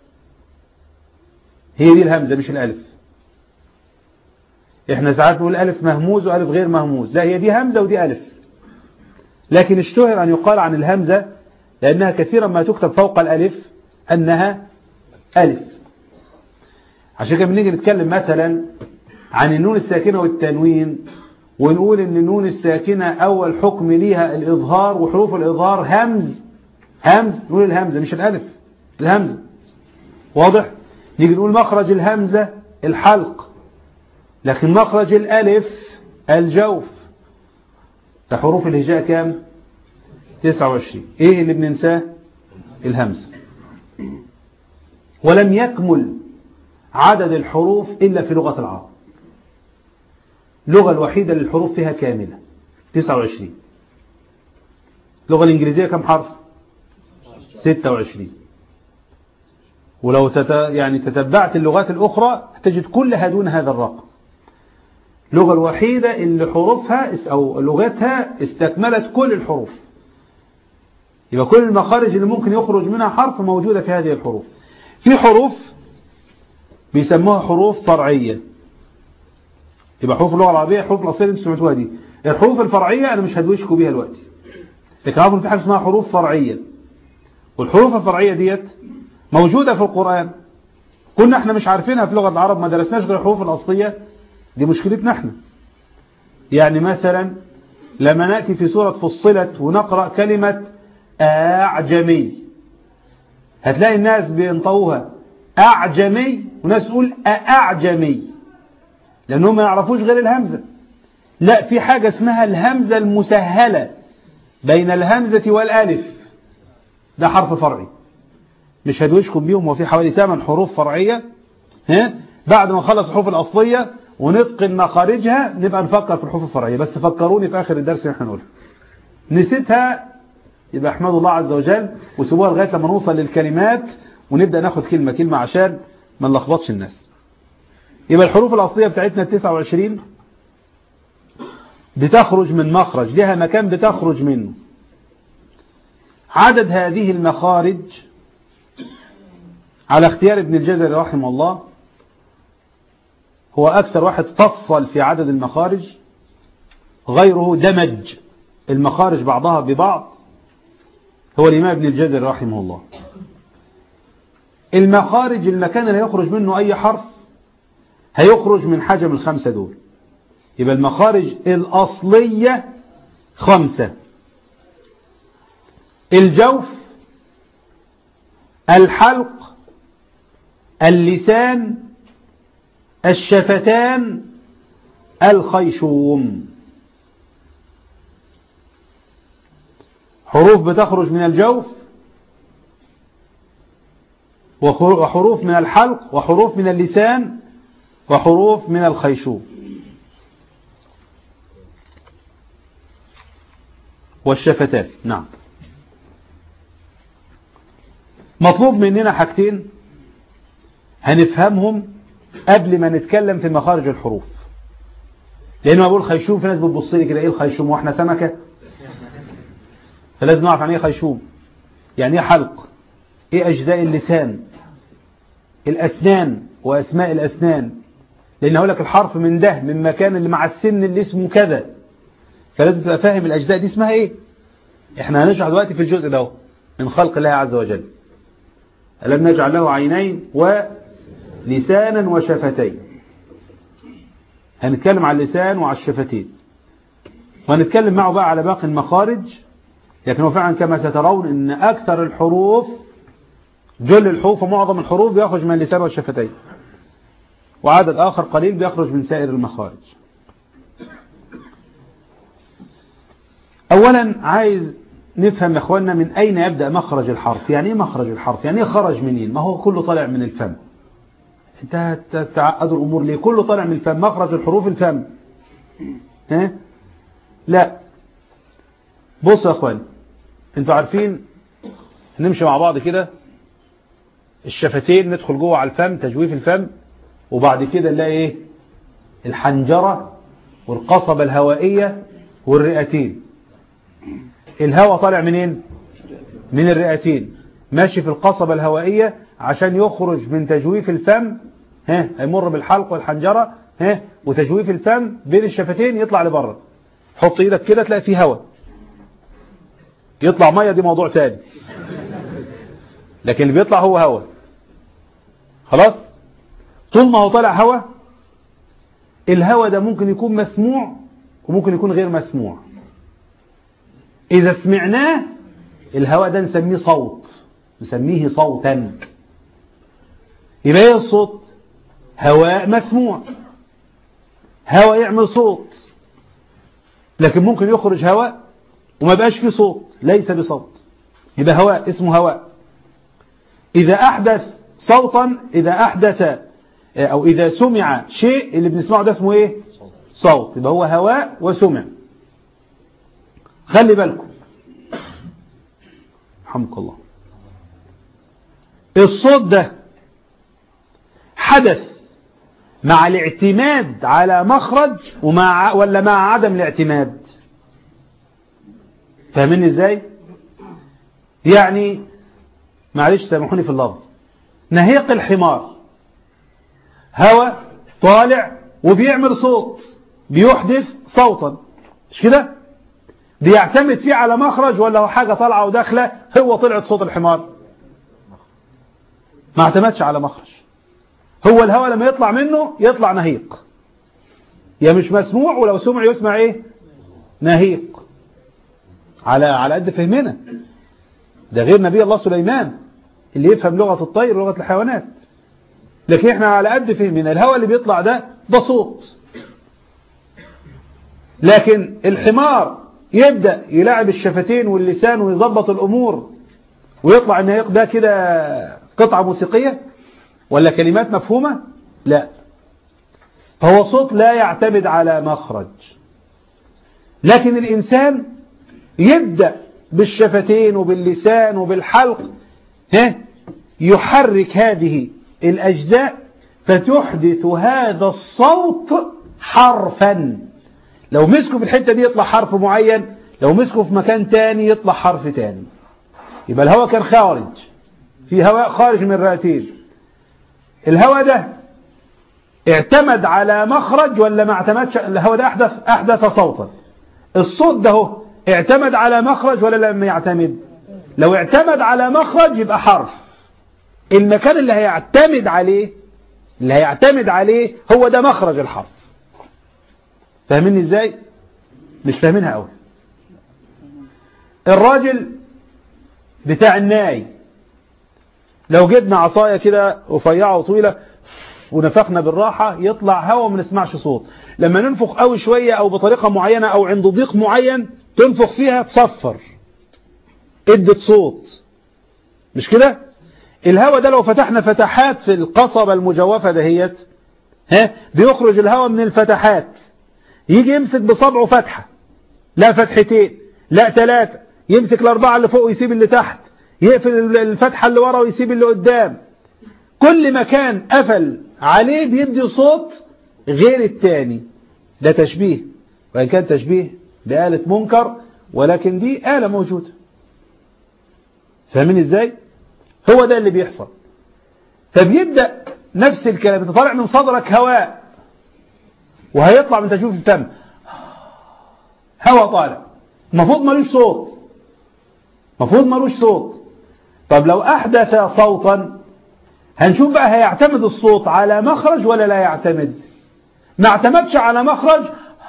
هي دي الهمزة مش الألف. احنا ساعات نقول ألف مهموز وألف غير مهموز. لا، هي دي همزة ودي ألف. لكن اشتهر أن يقال عن الهمزة لأنها كثيرا ما تكتب فوق الألف أنها ألف. عشان كده بنيجي نتكلم مثلا عن النون الساكنة والتنوين ونقول ان النون الساكنة أول حكم ليها الإظهار، وحروف الإظهار همز. همز نقول الهمزة مش الألف، الهمزة. واضح؟ نيجي نقول مخرج الهمزة الحلق، لكن مخرج الألف الجوف. فحروف الهجاء كام؟ تسعة وعشرين. ايه اللي بننساه؟ الهمزة. ولم يكمل عدد الحروف إلا في لغة العرب. اللغة الوحيدة للحروف فيها كاملة تسعة وعشرين. اللغة الإنجليزية كم حرف؟ ستة وعشرين. ولو تت... يعني تتبعت اللغات الأخرى تجد كلها دون هذا الرقم. اللغة الوحيدة اللي حروفها أو لغتها استكملت كل الحروف. يبقى كل المخارج اللي ممكن يخرج منها حرف موجودة في هذه الحروف. في حروف بيسموها حروف فرعية. يبقى حروف اللغة العربية حروف الأصلية اللي انتم سمعتوها دي. الحروف الفرعية أنا مش هدوشكوا بيها دلوقتي، لكن عارفوا في حاجة اسمها حروف فرعية. والحروف الفرعية ديت موجودة في القرآن، كنا احنا مش عارفينها في لغة العرب، ما درسناش غير الحروف الأصلية. دي مشكلتنا احنا. يعني مثلا لما نأتي في سورة فصلت ونقرأ كلمة أعجمي، هتلاقي الناس بينطوها أعجمي وناس تقول أعجمي لأنهم ما يعرفوش غير الهمزة. لا، في حاجة اسمها الهمزة المسهلة بين الهمزة والألف، ده حرف فرعي. مش هدوشكم بيهم، وفي حوالي ثمان حروف فرعية. ها؟ بعد ما نخلص الحروف الأصلية ونتقن مخارجها نبقى نفكر في الحروف الفرعية. بس فكروني في آخر الدرس اللي احنا نقولها. نسيتها يبقى احمدوا الله عز وجل وسيبوها لغاية لما نوصل للكلمات ونبدأ ناخد كلمة كلمة عشان ما نلخبطش الناس. يبقى الحروف الأصلية بتاعتنا تسعة وعشرين بتخرج من مخرج، لها مكان بتخرج منه. عدد هذه المخارج على اختيار ابن الجزري رحمه الله هو أكثر واحد فصل في عدد المخارج، غيره دمج المخارج بعضها ببعض، هو الإمام ابن الجزري رحمه الله. المخارج المكان اللي يخرج منه أي حرف هيخرج من حجم الخمسة دول. يبقى المخارج الأصلية خمسة: الجوف، الحلق، اللسان، الشفتان، الخيشوم. حروف بتخرج من الجوف، وحروف من الحلق، وحروف من اللسان، وحروف من الخيشوم. والشفتان. نعم. مطلوب مننا حاجتين هنفهمهم قبل ما نتكلم في مخارج الحروف، لأنه بقول خيشوم في ناس بتبص لي كده، ايه الخيشوم واحنا سمكة؟ فلازم نعرف يعني ايه خيشوم، يعني ايه حلق، ايه اجزاء اللسان، الاسنان واسماء الاسنان، لان هقول لك الحرف من ده من مكان اللي مع السن اللي اسمه كذا، فلازم تبقى فاهم الاجزاء دي اسمها ايه. احنا هنشرح دلوقتي في الجزء ده من خلق الله عز وجل. ألم نجعل له عينين ولسانا وشفتين. هنتكلم على اللسان وعلى الشفتين، وهنتكلم معه بقى على باقي المخارج. لكن هو فعلا كما سترون ان اكثر الحروف، جل الحروف ومعظم الحروف بيخرج من اللسان والشفتين، وعدد اخر قليل بيخرج من سائر المخارج. اولا عايز نفهم يا اخواننا من اين يبدأ مخرج الحرف. يعني ايه مخرج الحرف؟ يعني ايه خرج منين؟ ما هو كله طالع من الفم. انت تعقدوا الامور ليه؟ كله طالع من الفم. مخرج الحروف الفم. ها؟ لا، بصوا يا اخوان، انتوا عارفين نمشي مع بعض كده، الشفتين ندخل جوه على الفم، تجويف الفم، وبعد كده نلاقي ايه؟ الحنجرة والقصبة الهوائية والرئتين. الهواء طالع منين؟ من الرئتين، ماشي في القصبة الهوائية عشان يخرج من تجويف الفم، ها، هيمر بالحلق والحنجرة، ها، وتجويف الفم بين الشفتين يطلع لبره. حط ايدك كده تلاقي فيه هواء، يطلع مية دي موضوع تاني، لكن اللي بيطلع هو هواء. خلاص؟ طول ما هو طالع هواء، الهواء ده ممكن يكون مسموع وممكن يكون غير مسموع. إذا سمعناه الهواء ده نسميه صوت، نسميه صوتا. يبقى ايه الصوت؟ هواء مسموع، هواء يعمل صوت. لكن ممكن يخرج هواء وما بقاش فيه صوت، ليس بصوت، يبقى هواء، اسمه هواء. إذا أحدث صوتا، إذا أحدث أو إذا سمع شيء اللي بنسمعه ده اسمه إيه؟ صوت. يبقى هو هواء وسمع. خلي بالكم، رحمك الله، الصوت ده حدث مع الاعتماد على مخرج ومع ولا مع عدم الاعتماد؟ فاهمين ازاي؟ يعني معلش سامحوني في اللفظ، نهيق الحمار هواء طالع وبيعمل صوت، بيحدث صوتا، مش كده؟ بيعتمد فيه على مخرج ولا هو حاجة طالعة وداخلة؟ هو طلعت صوت الحمار ما اعتمدش على مخرج. هو الهواء لما يطلع منه يطلع نهيق، يا مش مسموع، ولو سمع يسمع ايه؟ نهيق. على على قد فهمنا ده، غير نبي الله سليمان اللي يفهم لغة الطير ولغة الحيوانات. لكن احنا على قد فهمنا الهواء اللي بيطلع ده ده صوت. لكن الحمار يبدأ يلعب الشفتين واللسان ويظبط الأمور ويطلع النهيق ده كده قطعة موسيقية ولا كلمات مفهومة؟ لا، فهو صوت لا يعتمد على مخرج. لكن الإنسان يبدأ بالشفتين وباللسان وبالحلق، ها، يحرك هذه الأجزاء فتحدث هذا الصوت حرفا. لو مسكوا في الحتة دي يطلع حرف معين، لو مسكوا في مكان تاني يطلع حرف تاني. يبقى الهواء كان خارج، في هواء خارج من الرئتين، الهواء ده اعتمد على مخرج ولا ما اعتمدش؟ الهواء ده أحدث أحدث صوتا. الصوت ده هو اعتمد على مخرج ولا لم يعتمد؟ لو اعتمد على مخرج يبقى حرف. المكان اللي هيعتمد عليه اللي هيعتمد عليه هو ده مخرج الحرف. فاهميني ازاي؟ مش فاهمينها قوي. الراجل بتاع الناي لو جبنا عصاية كده رفيعة وطويلة ونفخنا بالراحة يطلع هوا وما نسمعش صوت. لما ننفخ قوي شوية أو بطريقة معينة أو عند ضيق معين تنفخ فيها تصفر ادت صوت، مش كده؟ الهوا ده لو فتحنا فتحات في القصبة المجوفة دهيت ها بيخرج الهوا من الفتحات، يجي يمسك بصبعه فتحة لا فتحتين لا ثلاثة، يمسك الأربعة اللي فوق ويسيب اللي تحت، يقفل الفتحة اللي ورا ويسيب اللي قدام. كل مكان قفل عليه بيدي صوت غير التاني. ده تشبيه، وإن كان تشبيه بآلة منكر ولكن دي آلة موجودة. فاهمين ازاي؟ هو ده اللي بيحصل. فبيبدأ نفس الكلام، يطلع من صدرك هواء وهيطلع من تجويف الفم هواء طالع، المفروض ملوش صوت، المفروض ملوش صوت. طب لو أحدث صوتا هنشوف بقى هيعتمد الصوت على مخرج ولا لا يعتمد. ما اعتمدش على مخرج،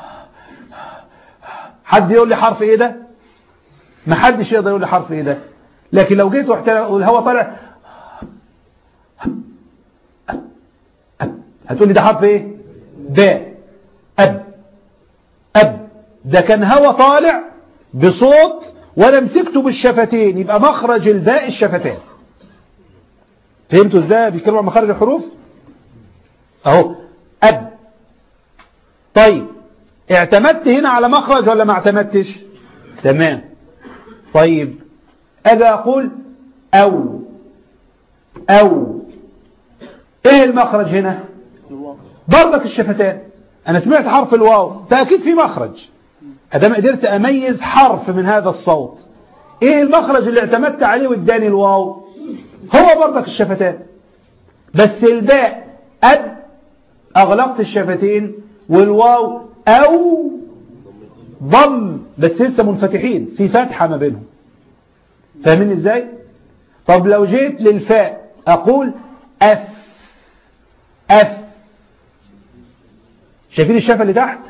حد يقول لي حرف ايه ده؟ ما حدش يقدر يقول لي حرف ايه ده. لكن لو جيت والهواء طالع هتقول لي ده حرف ايه؟ باء. اب اب ده كان هواء طالع بصوت ولا مسكته بالشفتين، يبقى مخرج الباء الشفتان. فهمتوا ازاي بيتكلموا عن مخارج الحروف؟ اهو اب. طيب اعتمدت هنا على مخرج ولا ما اعتمدتش؟ تمام. طيب اجي اقول او او ايه المخرج هنا؟ برضك الشفتان. انا سمعت حرف الواو، فاكيد في مخرج ادام قدرت اميز حرف من هذا الصوت. ايه المخرج اللي اعتمدت عليه واداني الواو؟ هو برضك الشفتان. بس الباء اب اغلقت الشفتين، والواو او ضم بس لسه منفتحين في فتحة ما بينهم. فاهمين ازاي؟ طب لو جيت للفاء اقول اف اف، شايفين الشفة اللي تحت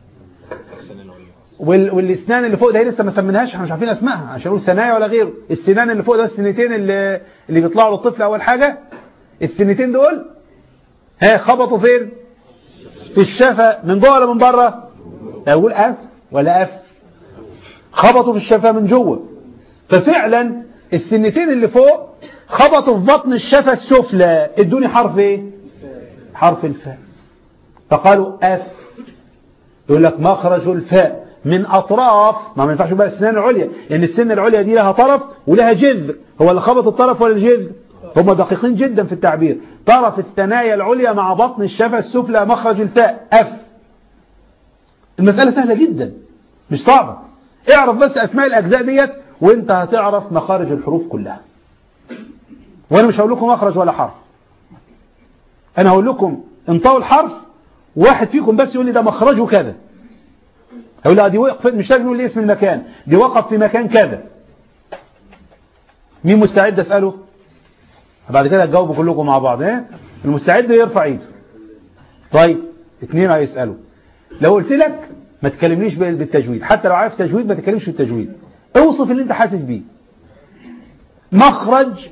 وال... والاسنان اللي فوق ده لسه ما سميناهاش، احنا مش عارفين اسمائها عشان نقول ثنايا ولا غيره. السنان اللي فوق ده السنتين اللي اللي بيطلعوا للطفل اول حاجة، السنتين دول ها خبطوا فين؟ في الشفة من جوه ولا من بره؟ اقول اف ولا اف؟ خبطوا في الشفة من جوه. ففعلا السنتين اللي فوق خبطوا في بطن الشفة السفلى، ادوني حرف ايه؟ حرف الفاء. فقالوا اف. يقول لك مخرج الفاء من اطراف، ما ما ينفعش بقى السنان العليا، لان السن العليا دي لها طرف ولها جذر. هو اللي خبط الطرف ولا الجذر؟ هم دقيقين جدا في التعبير. طرف الثنايا العليا مع بطن الشفة السفلى مخرج الفاء اف. المسألة سهلة جدا مش صعبة. اعرف بس اسماء الاجزاء ديت وانت هتعرف مخارج الحروف كلها. وانا مش هقول لكم مخرج ولا حرف، انا هقول لكم انطقوا الحرف، واحد فيكم بس يقول لي ده مخرجه كذا. هقول لا دي وقف، مش لازم يقول لي اسم المكان، دي وقف في مكان كذا. مين مستعد اساله؟ بعد كده هتجاوبوا كلكم مع بعض. ايه المستعد يرفع ايده. طيب اثنين هيسالوا. لو قلت لك ما تكلمنيش بالتجويد، حتى لو عارف تجويد ما تكلمش بالتجويد، اوصف اللي انت حاسس بيه. مخرج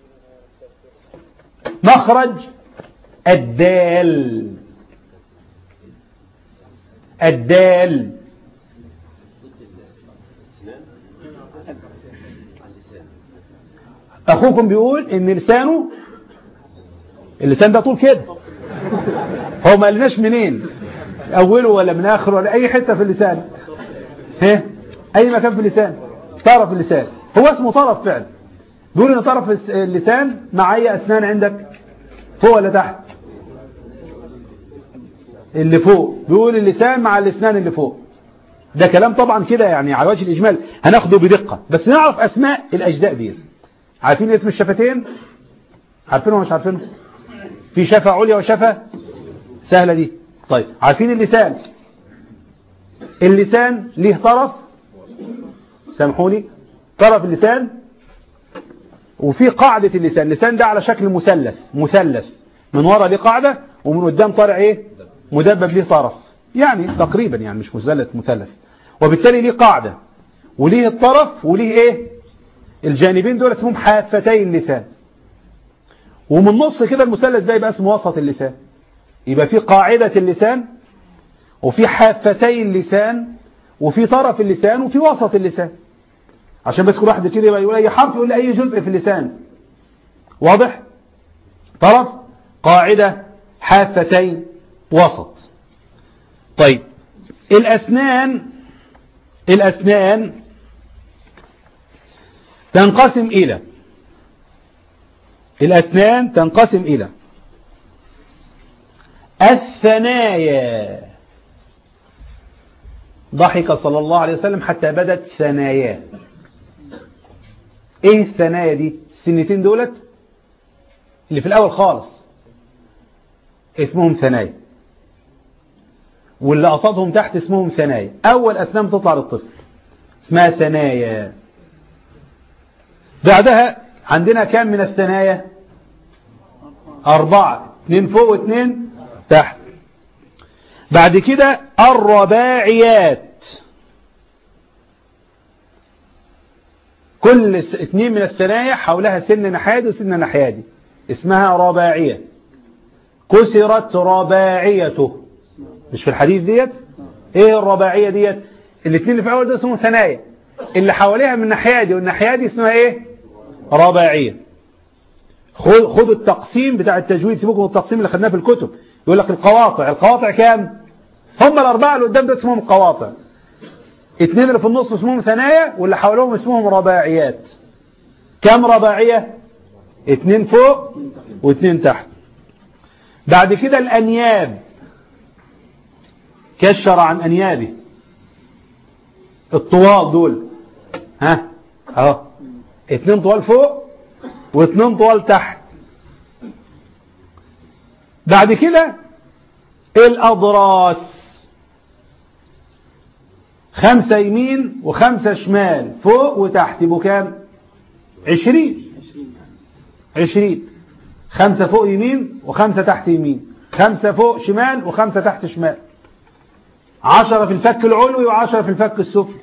مخرج الدال. الدال اخوكم بيقول ان لسانه، اللسان ده طول كده، هو ما قالناش منين اوله ولا من اخره ولا اي حته في اللسان. ها اي مكان في اللسان، طرف اللسان هو اسمه طرف فعلا. بيقول ان طرف اللسان مع اي اسنان عندك؟ فوق ولا تحت؟ اللي فوق. بيقول اللسان مع الاسنان اللي فوق. ده كلام طبعا كده يعني على وجه الاجمال، هناخده بدقه بس نعرف اسماء الاجزاء دي. عارفين اسم الشفتين؟ عارفينه ولا مش عارفينه؟ في شفة عليا وشفة سهله دي. طيب عارفين اللسان؟ اللسان ليه طرف، سامحوني، طرف اللسان وفي قاعدة اللسان. اللسان ده على شكل مثلث، مثلث من ورا ليه قاعدة ومن قدام طالع ايه؟ مدبب ليه طرف، يعني تقريبا يعني مش مثلث مثلث، وبالتالي ليه قاعدة وليه الطرف وليه ايه الجانبين دول اسمهم حافتي اللسان. ومن النص كده المثلث ده يبقى اسمه وسط اللسان. يبقى في قاعدة اللسان وفي حافتي اللسان وفي طرف اللسان وفي وسط اللسان. عشان بس كل واحد كده يبقى يقول اي حرف يقول لي اي جزء في اللسان. واضح؟ طرف، قاعدة، حافتين، وسط. طيب الأسنان الأسنان تنقسم إلى الأسنان تنقسم إلى الثنايا. ضحك صلى الله عليه وسلم حتى بدت ثناياه. ايه الثنايا دي؟ السنتين دولت اللي في الأول خالص اسمهم ثنايا، واللي قصدهم تحت اسمهم ثنايا. أول أسنان تطلع للطفل اسمها ثنايا. بعدها عندنا كام من الثنايا؟ أربعة، اثنين فوق واثنين تحت. بعد كده الرباعيات، كل اثنين من الثنايا حولها سن نحادي وسن نحيادي اسمها رباعية. كسرت رباعيته، مش في الحديث ديت؟ ايه الرباعية ديت؟ الاثنين اللي في الاول ده اسمهم ثنايا، اللي حواليها من نحيادي والنحيادي اسمها ايه؟ رباعية. خدوا التقسيم بتاع التجويد، سيبوكم التقسيم اللي خدناه في الكتب. يقول لك القواطع، القواطع كام؟ هم الأربعة اللي قدام ده اسمهم قواطع. اثنين اللي في النص اسمهم ثنايا واللي حواليهم اسمهم رباعيات. كم رباعية؟ اثنين فوق واثنين تحت. بعد كده الأنياب، كشر عن أنيابه، الطوال دول، ها اهو اثنين طوال فوق واثنين طوال تحت. بعد كده الأضراس، خمسة يمين وخمسة شمال فوق وتحت، يبقوا كام؟ عشرين. عشرين، خمسة فوق يمين وخمسة تحت يمين، خمسة فوق شمال وخمسة تحت شمال، عشرة في الفك العلوي وعشرة في الفك السفلي.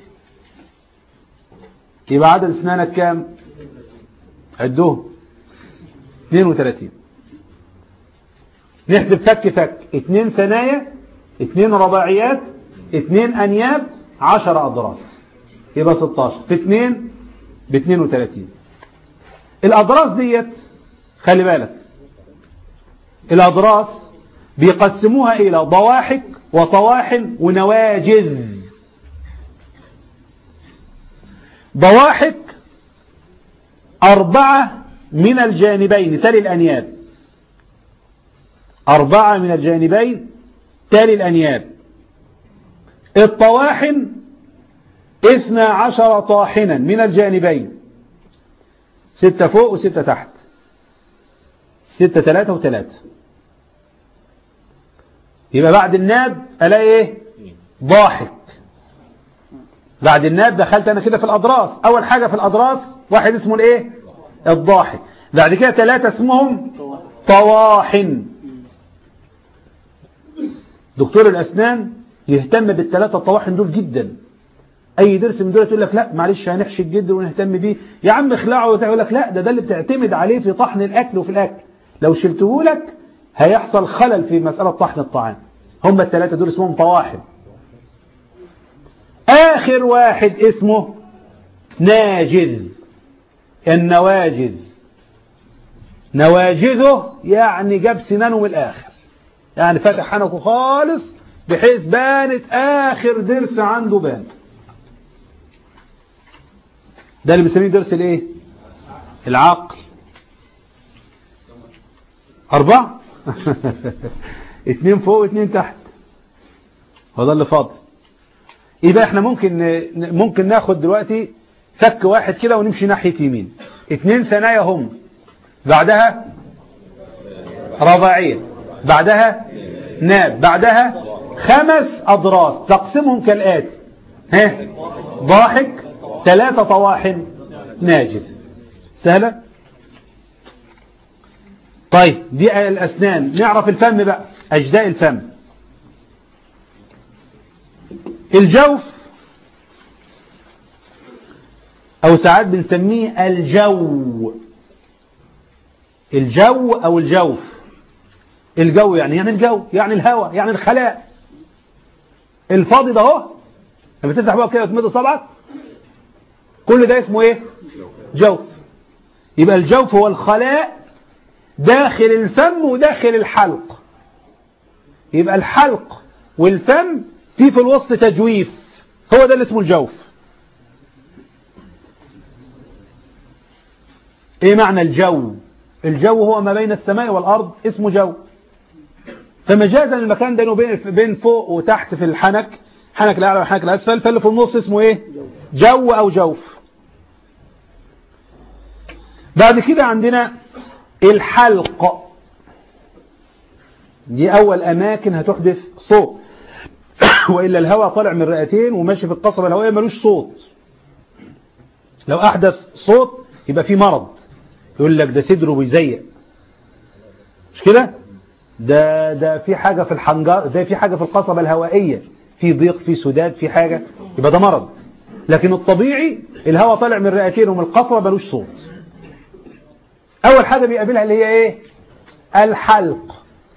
يبقى عدد اسنانك كام؟ عدوهم اثنين وثلاثين. نحسب فك فك، اثنين ثنايا، اثنين رباعيات، اثنين انياب، عشرة اضراس، يبقى ستاشر في اثنين ب اثنين وثلاثين. الاضراس ديت خلي بالك، الاضراس بيقسموها الى ضواحك وطواحن ونواجذ. ضواحك أربعة من الجانبين تالي الأنياب، أربعة من الجانبين تالي الأنياب. الطواحن اثنى عشر طاحنا من الجانبين، ستة فوق وستة تحت، ستة ثلاثة وثلاثة. يبقى بعد الناب ألاقي ايه؟ ضاحك. بعد الناب دخلت أنا كده في الأضراس. أول حاجة في الأضراس واحد اسمه الايه؟ الضاحك. بعد كده ثلاثة اسمهم طواحن. دكتور الأسنان يهتم بالثلاثة الطواحن دول جدا. أي درس من دول تقول لك لا معلش هنحشي الجد ونهتم بيه، يا عم اخلعه. يقول لك لا، ده ده اللي بتعتمد عليه في طحن الأكل وفي الأكل، لو شلته لك هيحصل خلل في مسألة طحن الطعام. هم الثلاثة دول اسمهم طواحن. آخر واحد اسمه ناجذ، النواجذ. نواجذه يعني جاب سنانه من الآخر، يعني فتح حنكه خالص بحيث بانت آخر درس عنده بان. ده اللي بنسميه درس الايه؟ العقل. أربعة اتنين فوق واتنين تحت، هو ده اللي فاضل. يبقى احنا ممكن ممكن ناخد دلوقتي فك واحد كده ونمشي ناحية يمين. اتنين ثنايا هم، بعدها رباعية، بعدها ناب، بعدها خمس أضراس. تقسمهم كالآتي: ها ضاحك، ثلاثة طواحن، ناجذ. سهلة؟ طيب دي الأسنان. نعرف الفم بقى، أجزاء الفم. الجوف أو ساعات بنسميه الجو. الجو أو الجوف. الجو يعني يعني الجو، يعني الهواء، يعني الخلاء الفاضي ده اهو، لما تفتح بقى كده وتمد صبعك كل ده اسمه ايه؟ جوف. يبقى الجوف هو الخلاء داخل الفم وداخل الحلق. يبقى الحلق والفم في في الوسط تجويف، هو ده اللي اسمه الجوف. ايه معنى الجو؟ الجو هو ما بين السماء والأرض، اسمه جو. فمجازا المكان ده بين فوق وتحت في الحنك، حنك الأعلى والحنك الأسفل، فاللي في النص اسمه ايه؟ جو أو جوف. بعد كده عندنا الحلق، دي أول أماكن هتحدث صوت. وإلا الهواء طالع من الرئتين وماشي في القصبة الهوائية ملوش صوت. لو أحدث صوت يبقى فيه مرض، يقول لك ده صدره بيزيق، مش كده؟ ده ده في حاجة في الحنجر، ده في حاجة في القصبة الهوائية، في ضيق، في سداد، في حاجة، يبقى ده مرض. لكن الطبيعي الهواء طالع من الرئتين ومن القصبة ملوش صوت. أول حاجة بيقابلها اللي هي إيه؟ الحلق.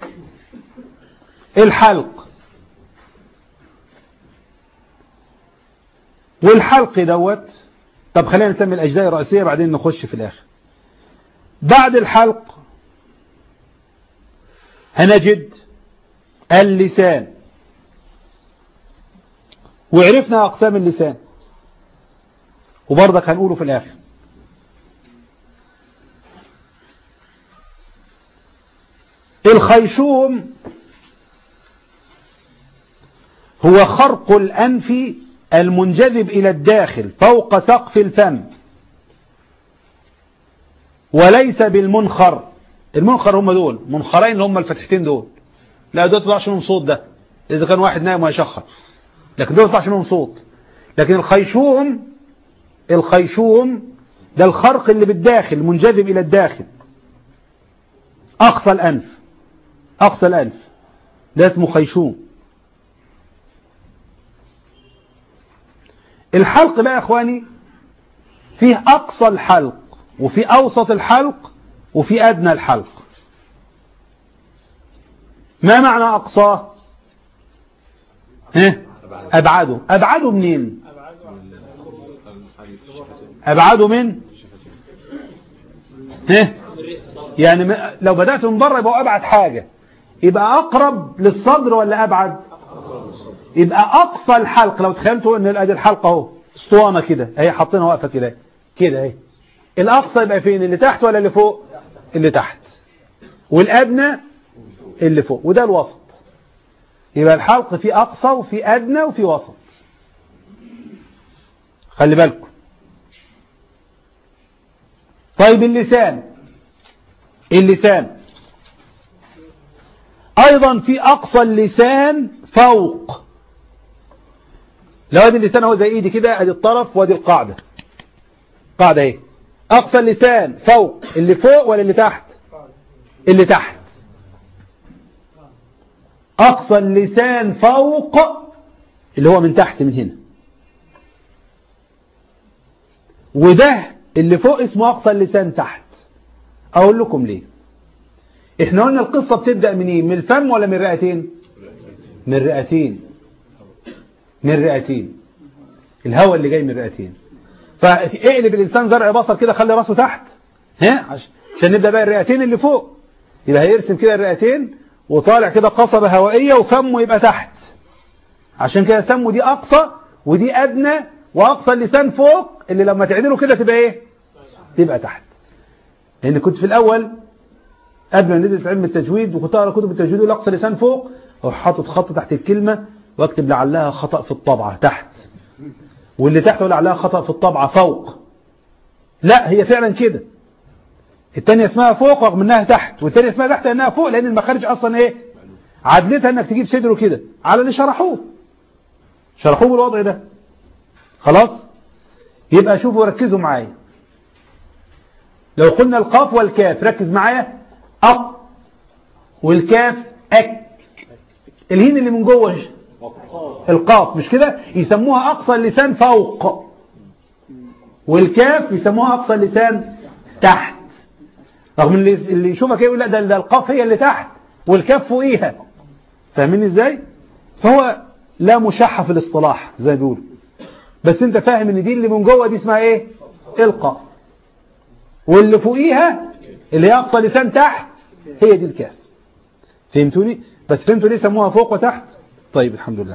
الحلق والحلق دوت. طب خلينا نسمي الأجزاء الرئيسية بعدين نخش في الآخر. بعد الحلق هنجد اللسان، وعرفنا أقسام اللسان وبرضك هنقوله في الآخر. الخيشوم هو خرق الأنف المنجذب إلى الداخل فوق سقف الفم، وليس بالمنخر. المنخر هم دول منخرين اللي هم الفتحتين دول، لا دول تطلعش منهم صوت، ده إذا كان واحد نايم ويشخر، لكن دول تطلعش منهم صوت. لكن الخيشوم، الخيشوم ده الخرق اللي بالداخل منجذب إلى الداخل، أقصى الأنف، أقصى الأنف ده اسمه خيشوم. الحلق بقى يا إخواني فيه أقصى الحلق وفي أوسط الحلق وفي أدنى الحلق. ما معنى أقصاه؟ ها؟ أبعده. أبعده منين؟ أبعده من ها؟ يعني لو بدأت من بره يبقى أبعد حاجة، يبقى أقرب للصدر ولا أبعد؟ يبقى أقصى الحلق. لو تخيلتوا أن ادي الحلقة اهو اسطوانة كده اهي، حاطينها واقفة كده كده اهي، الأقصى يبقى فين؟ اللي تحت ولا اللي فوق؟ اللي تحت. والأدنى اللي فوق، وده الوسط. يبقى الحلق في أقصى وفي أدنى وفي وسط، خلي بالكم. طيب اللسان، اللسان أيضا في أقصى اللسان فوق. لو ادي اللسان هو زي ايدي كده، ادي الطرف وادي القاعدة، قاعدة اهي. أقصى اللسان فوق، اللي فوق ولا اللي تحت؟ اللي تحت. أقصى اللسان فوق اللي هو من تحت من هنا، وده اللي فوق اسمه أقصى اللسان تحت. أقول لكم ليه. احنا قلنا القصة بتبدأ من ايه؟ من الفم ولا من الرئتين؟ من الرئتين، من الرئتين، الهواء اللي جاي من الرئتين. فاقلب الإنسان زرع بصر كده، خلي راسه تحت ها عشان نبدأ بقى الرئتين اللي فوق. يبقى هيرسم كده الرئتين وطالع كده قصبة هوائية وفمه يبقى تحت، عشان كده سموا دي أقصى ودي أدنى، وأقصى اللسان فوق اللي لما تعدله كده تبقى إيه؟ تبقى تحت. لأن كنت في الأول قبل ما ندرس علم التجويد وكنت أقرأ كتب التجويد يقول أقصى لسان فوق، وحاطط خط تحت الكلمة واكتب لعلها خطأ في الطبعة تحت، واللي تحت لعلها خطأ في الطبعة فوق. لا، هي فعلا كده. التانية اسمها فوق رغم انها تحت، والتانية اسمها تحت انها فوق، لان المخارج اصلا ايه؟ عدلتها انك تجيب صدره كده على اللي شرحوه شرحوه بالوضع ده. خلاص، يبقى شوفوا ركزوا معايا. لو قلنا القاف والكاف، ركز معايا، أق والكاف أك، الهين اللي من جوه القاف مش كده؟ يسموها أقصى اللسان فوق. والكاف يسموها أقصى اللسان تحت، رغم اللي اللي يشوفها كده يقول لا ده, ده القاف هي اللي تحت والكاف فوقيها. فاهمين ازاي؟ فهو لا مشحة في الاصطلاح زي ما بيقولوا، بس انت فاهم ان دي اللي من جوه دي اسمها ايه؟ القاف، واللي فوقيها اللي هي أقصى لسان تحت هي دي الكاف. فهمتوني؟ بس فهمتوا ليه سموها فوق وتحت؟ طيب الحمد لله.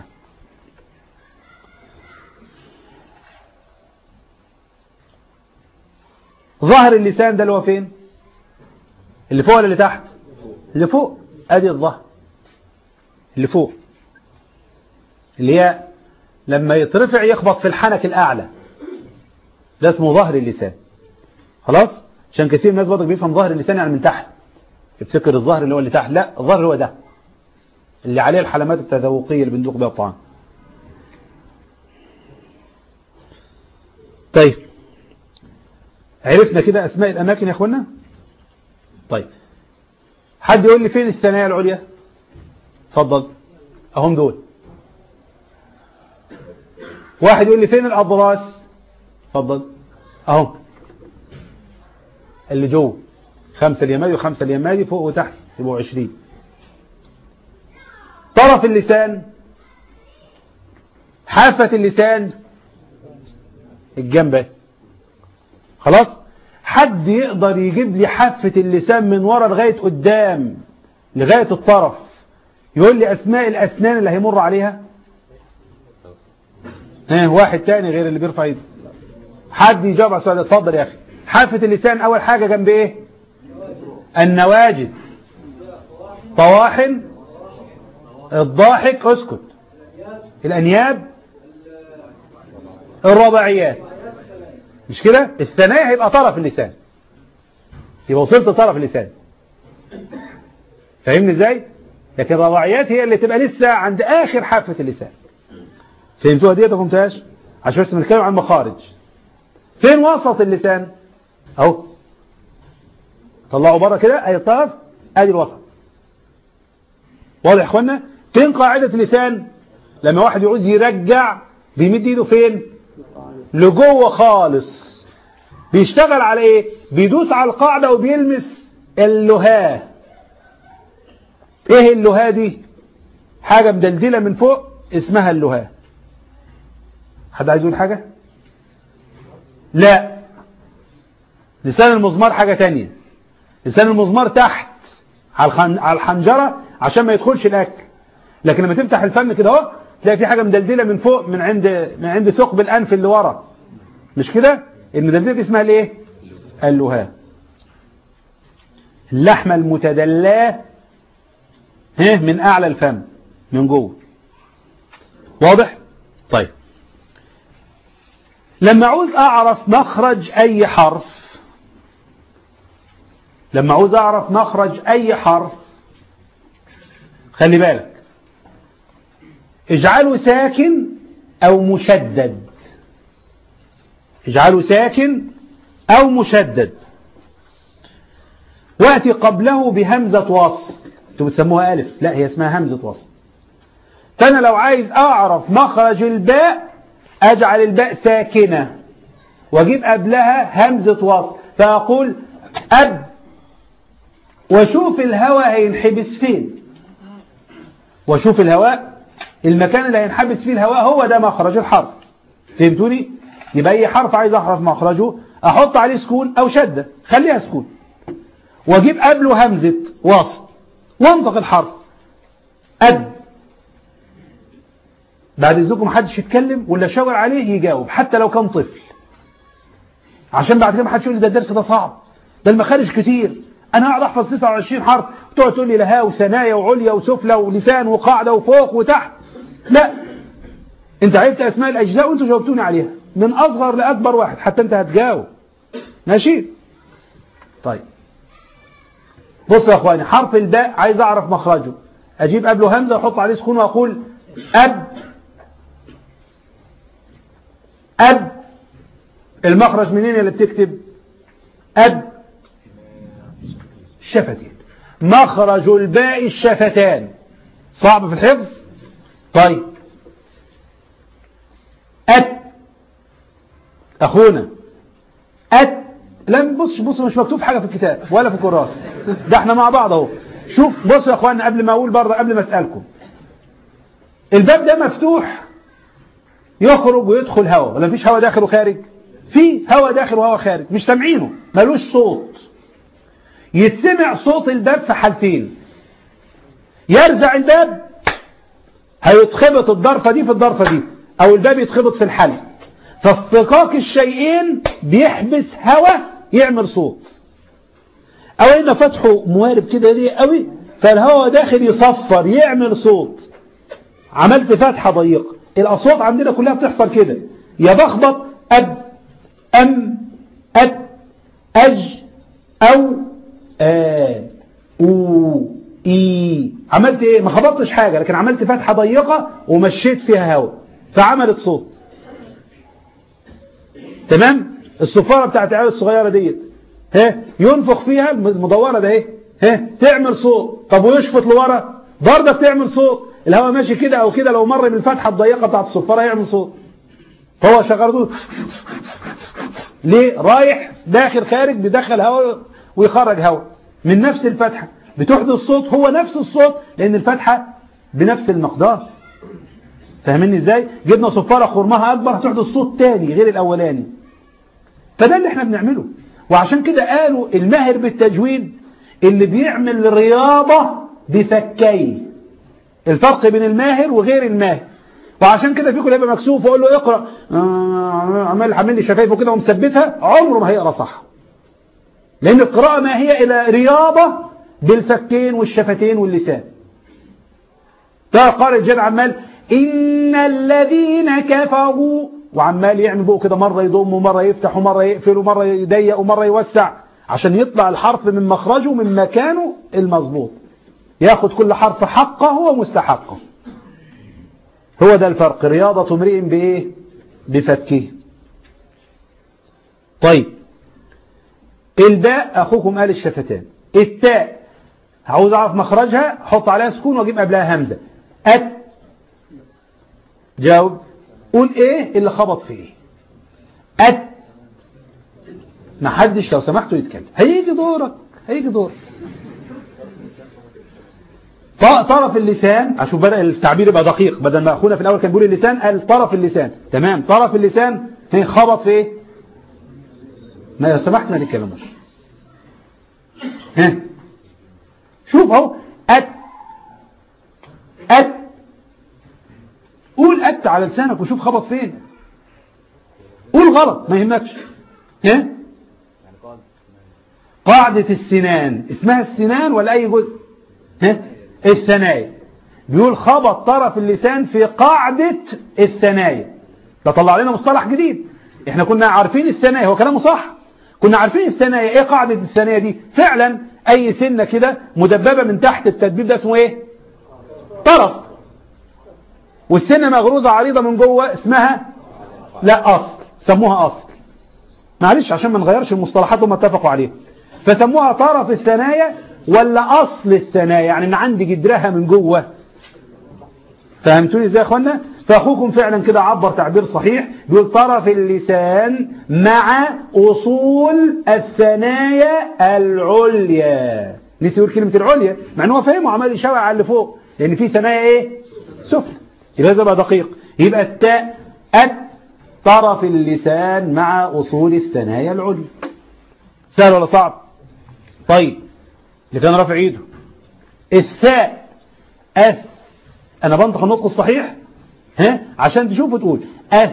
ظهر اللسان ده اللي هو فين؟ اللي فوق ولا اللي تحت؟ اللي فوق. ادي الظهر اللي فوق، اللي هي لما يترفع يخبط في الحنك الأعلى، ده اسمه ظهر اللسان. خلاص؟ عشان كثير من الناس برضه بيفهم ظهر اللسان يعني من تحت، يفتكر الظهر اللي هو اللي تحت. لا، الظهر هو ده اللي عليه الحلمات التذوقية اللي بندوق بها الطعام. طيب عرفنا كده أسماء الأماكن يا أخوانا؟ طيب حد يقول لي فين الثنايا العليا؟ اتفضل. أهم دول. واحد يقول لي فين الأضراس؟ اتفضل. أهم اللي جوه، خمسة اليمادي وخمسة اليمادي فوق وتحت يبقوا عشرين. طرف اللسان، حافة اللسان، الجنب. خلاص؟ حد يقدر يجيب لي حافة اللسان من ورا لغاية قدام لغاية الطرف، يقول لي أسماء الأسنان اللي هيمر عليها؟ ها واحد تاني غير اللي بيرفع ايده. حد يجاوب على السؤال ده؟ اتفضل يا أخي. حافة اللسان أول حاجة جنب إيه؟ النواجذ، طواحن، الضاحك، اسكت، الأنياب، الرباعيات. مش كده؟ الثنايا هيبقى طرف اللسان، يبقى وصلت طرف اللسان. فاهمني ازاي؟ لكن الرباعيات هي اللي تبقى لسه عند آخر حافة اللسان. فهمتوها ديت ولا فهمتهاش؟ عشان بس بنتكلم عن المخارج. فين وسط اللسان؟ اهو طلعوا بره كده، اي طرف، ادي الوسط. واضح يا اخوانا؟ فين قاعدة اللسان؟ لما واحد يعوز يرجع بيمد ايده فين؟ لجوه خالص. بيشتغل على ايه؟ بيدوس على القاعدة وبيلمس اللهاه. ايه اللهاه دي؟ حاجة مدلدلة من فوق اسمها اللهاه. حد عايز يقول حاجة؟ لا، لسان المزمار حاجة تانية. لسان المزمار تحت على الحنجرة عشان ما يدخلش الأكل، لكن لما تفتح الفم كده اهو تلاقي في حاجة مدلدلة من فوق من عند من عند ثقب الأنف اللي ورا. مش كده؟ المدلدلة دي اسمها الايه؟ اللهاه. اللحمة المتدلاه من أعلى الفم من جوه. واضح؟ طيب لما عاوز أعرف مخرج أي حرف، لما عاوز أعرف مخرج أي حرف خلي بالك، اجعله ساكن أو مشدد. اجعله ساكن أو مشدد، وأتي قبله بهمزة وصل. انتوا بتسموها ألف، لا هي اسمها همزة وصل. فأنا لو عايز أعرف مخرج الباء أجعل الباء ساكنة وأجيب قبلها همزة وصل، فأقول أب، وشوف الهواء هينحبس فين، وشوف الهواء، المكان اللي هينحبس فيه الهواء هو ده مخرج الحرف. فهمتوني؟ يبقى أي حرف عايز أعرف مخرجه أحط عليه سكون أو شدة، خليها سكون، وأجيب قبله همزة وصل وانطق الحرف أب. بعد إذنكم محدش يتكلم ولا شاور عليه يجاوب حتى لو كان طفل، عشان بعد كده محدش يقول لي ده الدرس ده صعب، ده المخارج كتير، أنا هقعد أحفظ تسعة وعشرين حرف وتقعد تقول لي لها وثنايا وعليا وسفلى ولسان وقاعدة وفوق وتحت. لا، أنت عرفت أسماء الأجزاء وأنتوا جاوبتوني عليها من أصغر لأكبر واحد، حتى أنت هتجاوب. ماشي؟ طيب بصوا يا أخواني، حرف الباء عايز أعرف مخرجه، أجيب قبله همزة وأحط عليه سكون وأقول أب. أب المخرج منين اللي بتكتب؟ أب الشفتين. مخرج الباء الشفتان. صعب في الحفظ؟ طيب أب أخونا أت لم بص بص مش مكتوب حاجة في الكتاب ولا في الكراسة، ده احنا مع بعض اهو. شوف بص يا اخوانا، قبل ما اقول بره، قبل ما اسألكم، الباب ده مفتوح يخرج ويدخل هواء ولا مفيش هواء داخل وخارج؟ في هواء داخل وهواء خارج، مش سامعينه، ملوش صوت. يتسمع صوت الباب في حالتين: يرزع الباب هيتخبط الضرفة دي في الضرفة دي، او الباب يتخبط في الحل، فاصطكاك الشيئين بيحبس هواء يعمل صوت. او ان فتحه موارب كده ليه قوي، فالهواء داخل يصفر يعمل صوت. عملت فتحة ضيقة، الاصوات عندنا كلها بتحصل كده، يا بخبط اب ام ات اج او آ او اي. عملت ايه؟ ما خبطتش حاجة، لكن عملت فتحة ضيقة ومشيت فيها هواء فعملت صوت. تمام؟ الصفارة بتاعت العيال الصغيرة ديت، ها ينفخ فيها المدورة ده ايه، ها تعمل صوت. طب ويشفط لورا برضه بتعمل صوت. الهواء ماشي كده او كده، لو مر من الفتحة الضيقة بتاعت الصفارة يعمل صوت. فهو شغال دول ليه؟ رايح داخل خارج، بيدخل هواء ويخرج هواء من نفس الفتحة، بتحدث صوت. هو نفس الصوت لان الفتحة بنفس المقدار. فاهميني ازاي؟ جبنا صفارة خرمها اكبر هتحدث صوت تاني غير الاولاني. فده اللي احنا بنعمله. وعشان كده قالوا الماهر بالتجويد اللي بيعمل رياضة بفكيه. الفرق بين الماهر وغير الماهر. وعشان كده فيكم يبقى مكسوف واقول له اقرا، عمال حامل لي شفايفه كده ومثبتها، عمره ما هيقرا صح. لان القراءة ما هي الا رياضة بالفكين والشفتين واللسان. ده قارئ جد عمال إن الذين كفروا، وعمال يعمل بقه كده، مرة يضم ومرة يفتح ومرة يقفل ومرة يضيق ومرة يوسع، عشان يطلع الحرف من مخرجه من مكانه المظبوط، ياخد كل حرف حقه ومستحقه. هو ده الفرق، رياضة امرئ بإيه؟ بفكه. طيب الباء أخوكم قال الشفتان. التاء عاوز أعرف مخرجها، حط عليها سكون واجيب قبلها همزة. أت جاوب، قول ايه اللي خبط في ايه. أت ما حدش لو سمحتوا يتكلم، هيجي دورك هيجي دورك. طرف اللسان، عشان بدأ التعبير يبقى دقيق، بدل ما اخونا في الاول كان بيقول اللسان قال طرف اللسان. تمام، طرف اللسان هي خبط في ايه. ما لو سمحت ما تتكلموش. ها شوف اهو، أت أت قول أت على لسانك وشوف خبط فين. قول غلط ما يهمكش. ها قاعدة السنان اسمها السنان ولا أي جزء؟ ها الثنايا. بيقول خبط طرف اللسان في قاعدة الثنايا. ده طلع لنا مصطلح جديد. احنا كنا عارفين الثنايا، هو كلامه صح، كنا عارفين الثنايا. ايه قاعدة الثنايا دي؟ فعلا اي سنة كده مدببة من تحت، التدبيب ده اسمه ايه؟ طرف. والسنة مغروزة عريضة من جوه اسمها لا أصل، سموها أصل. معلش عشان ما نغيرش المصطلحات هم اتفقوا عليها، فسموها طرف الثنايا ولا أصل الثنايا، يعني من عند جدرها من جوه. فهمتوني ازاي يا اخوانا؟ فأخوكم فعلا كده عبر تعبير صحيح، بيقول طرف اللسان مع أصول الثنايا العليا. نسي يقول كلمة العليا مع أنه فهمه عمال يشاور على اللي فوق، لأن في ثنايا ايه؟ سفل. يبقى هذا بقى دقيق. يبقى التاء أت طرف اللسان مع أصول الثنايا العليا. سهل ولا صعب؟ طيب اللي كان رافع ايده. الثاء أث، أنا بنطق النطق الصحيح ها عشان تشوف وتقول أث.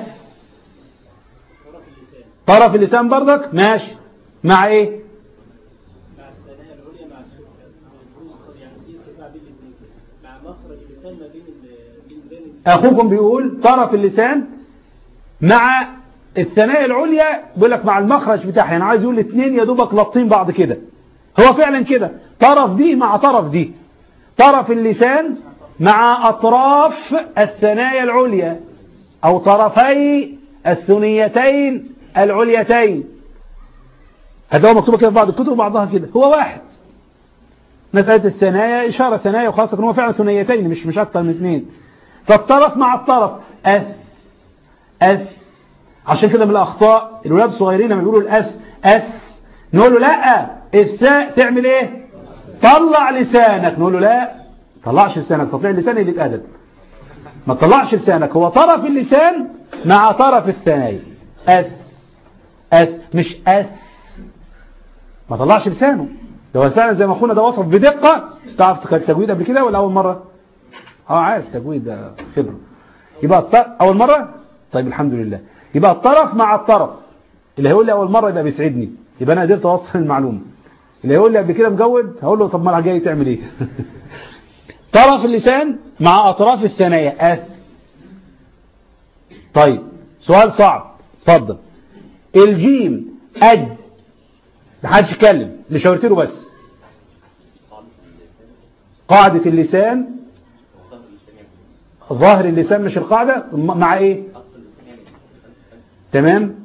طرف اللسان برضك ماشي مع ايه؟ مع الثنايا العليا مع السفلى، يعني مع مخرج اللسان ما بين أخوكم بيقول طرف اللسان مع الثنايا العليا، بيقول لك مع المخرج بتاعها، يعني عايز يقول الاثنين يا دوبك لطين بعض كده. هو فعلا كده، طرف دي مع طرف دي. طرف اللسان مع أطراف الثنايا العليا أو طرفي الثنيتين العليتين. هذا هو مكتوب كده في بعض الكتب وبعضها كده، هو واحد. مسألة الثنايا إشارة ثنايا، وخاصة إن هو فعلا ثنيتين مش مش أكتر من اثنين. فالطرف مع الطرف أث أث. عشان كده من الأخطاء الولاد الصغيرين لما بيقولوا الأث أس. نقول له لا الساء تعمل ايه؟ طلع لسانك. نقول له لا طلعش لسانك، تطلع اللسان اللي اتأدب، ما تطلعش لسانك، هو طرف اللسان مع طرف الثنايا. أس أس مش أس، ما طلعش لسانه. ده فعلا زي ما اخونا ده وصف بدقة. تعرف التجويد قبل كده ولا أول مرة؟ اه عارف تجويد، ده خبرة. يبقى الطرف أول مرة؟ طيب الحمد لله. يبقى الطرف مع الطرف. اللي هيقول لي أول مرة يبقى بيسعدني، يبقى أنا قدرت أوصل المعلومة. اللي هيقول لي قبل كده مجود هقول له طب ما جاي تعمل ايه؟ طرف اللسان مع أطراف الثنايا. أس. طيب سؤال صعب، اتفضل. الجيم أج، محدش يتكلم، اللي شاورت له بس. قاعدة اللسان، ظاهر اللسان مش القاعدة، مع ايه؟ تمام.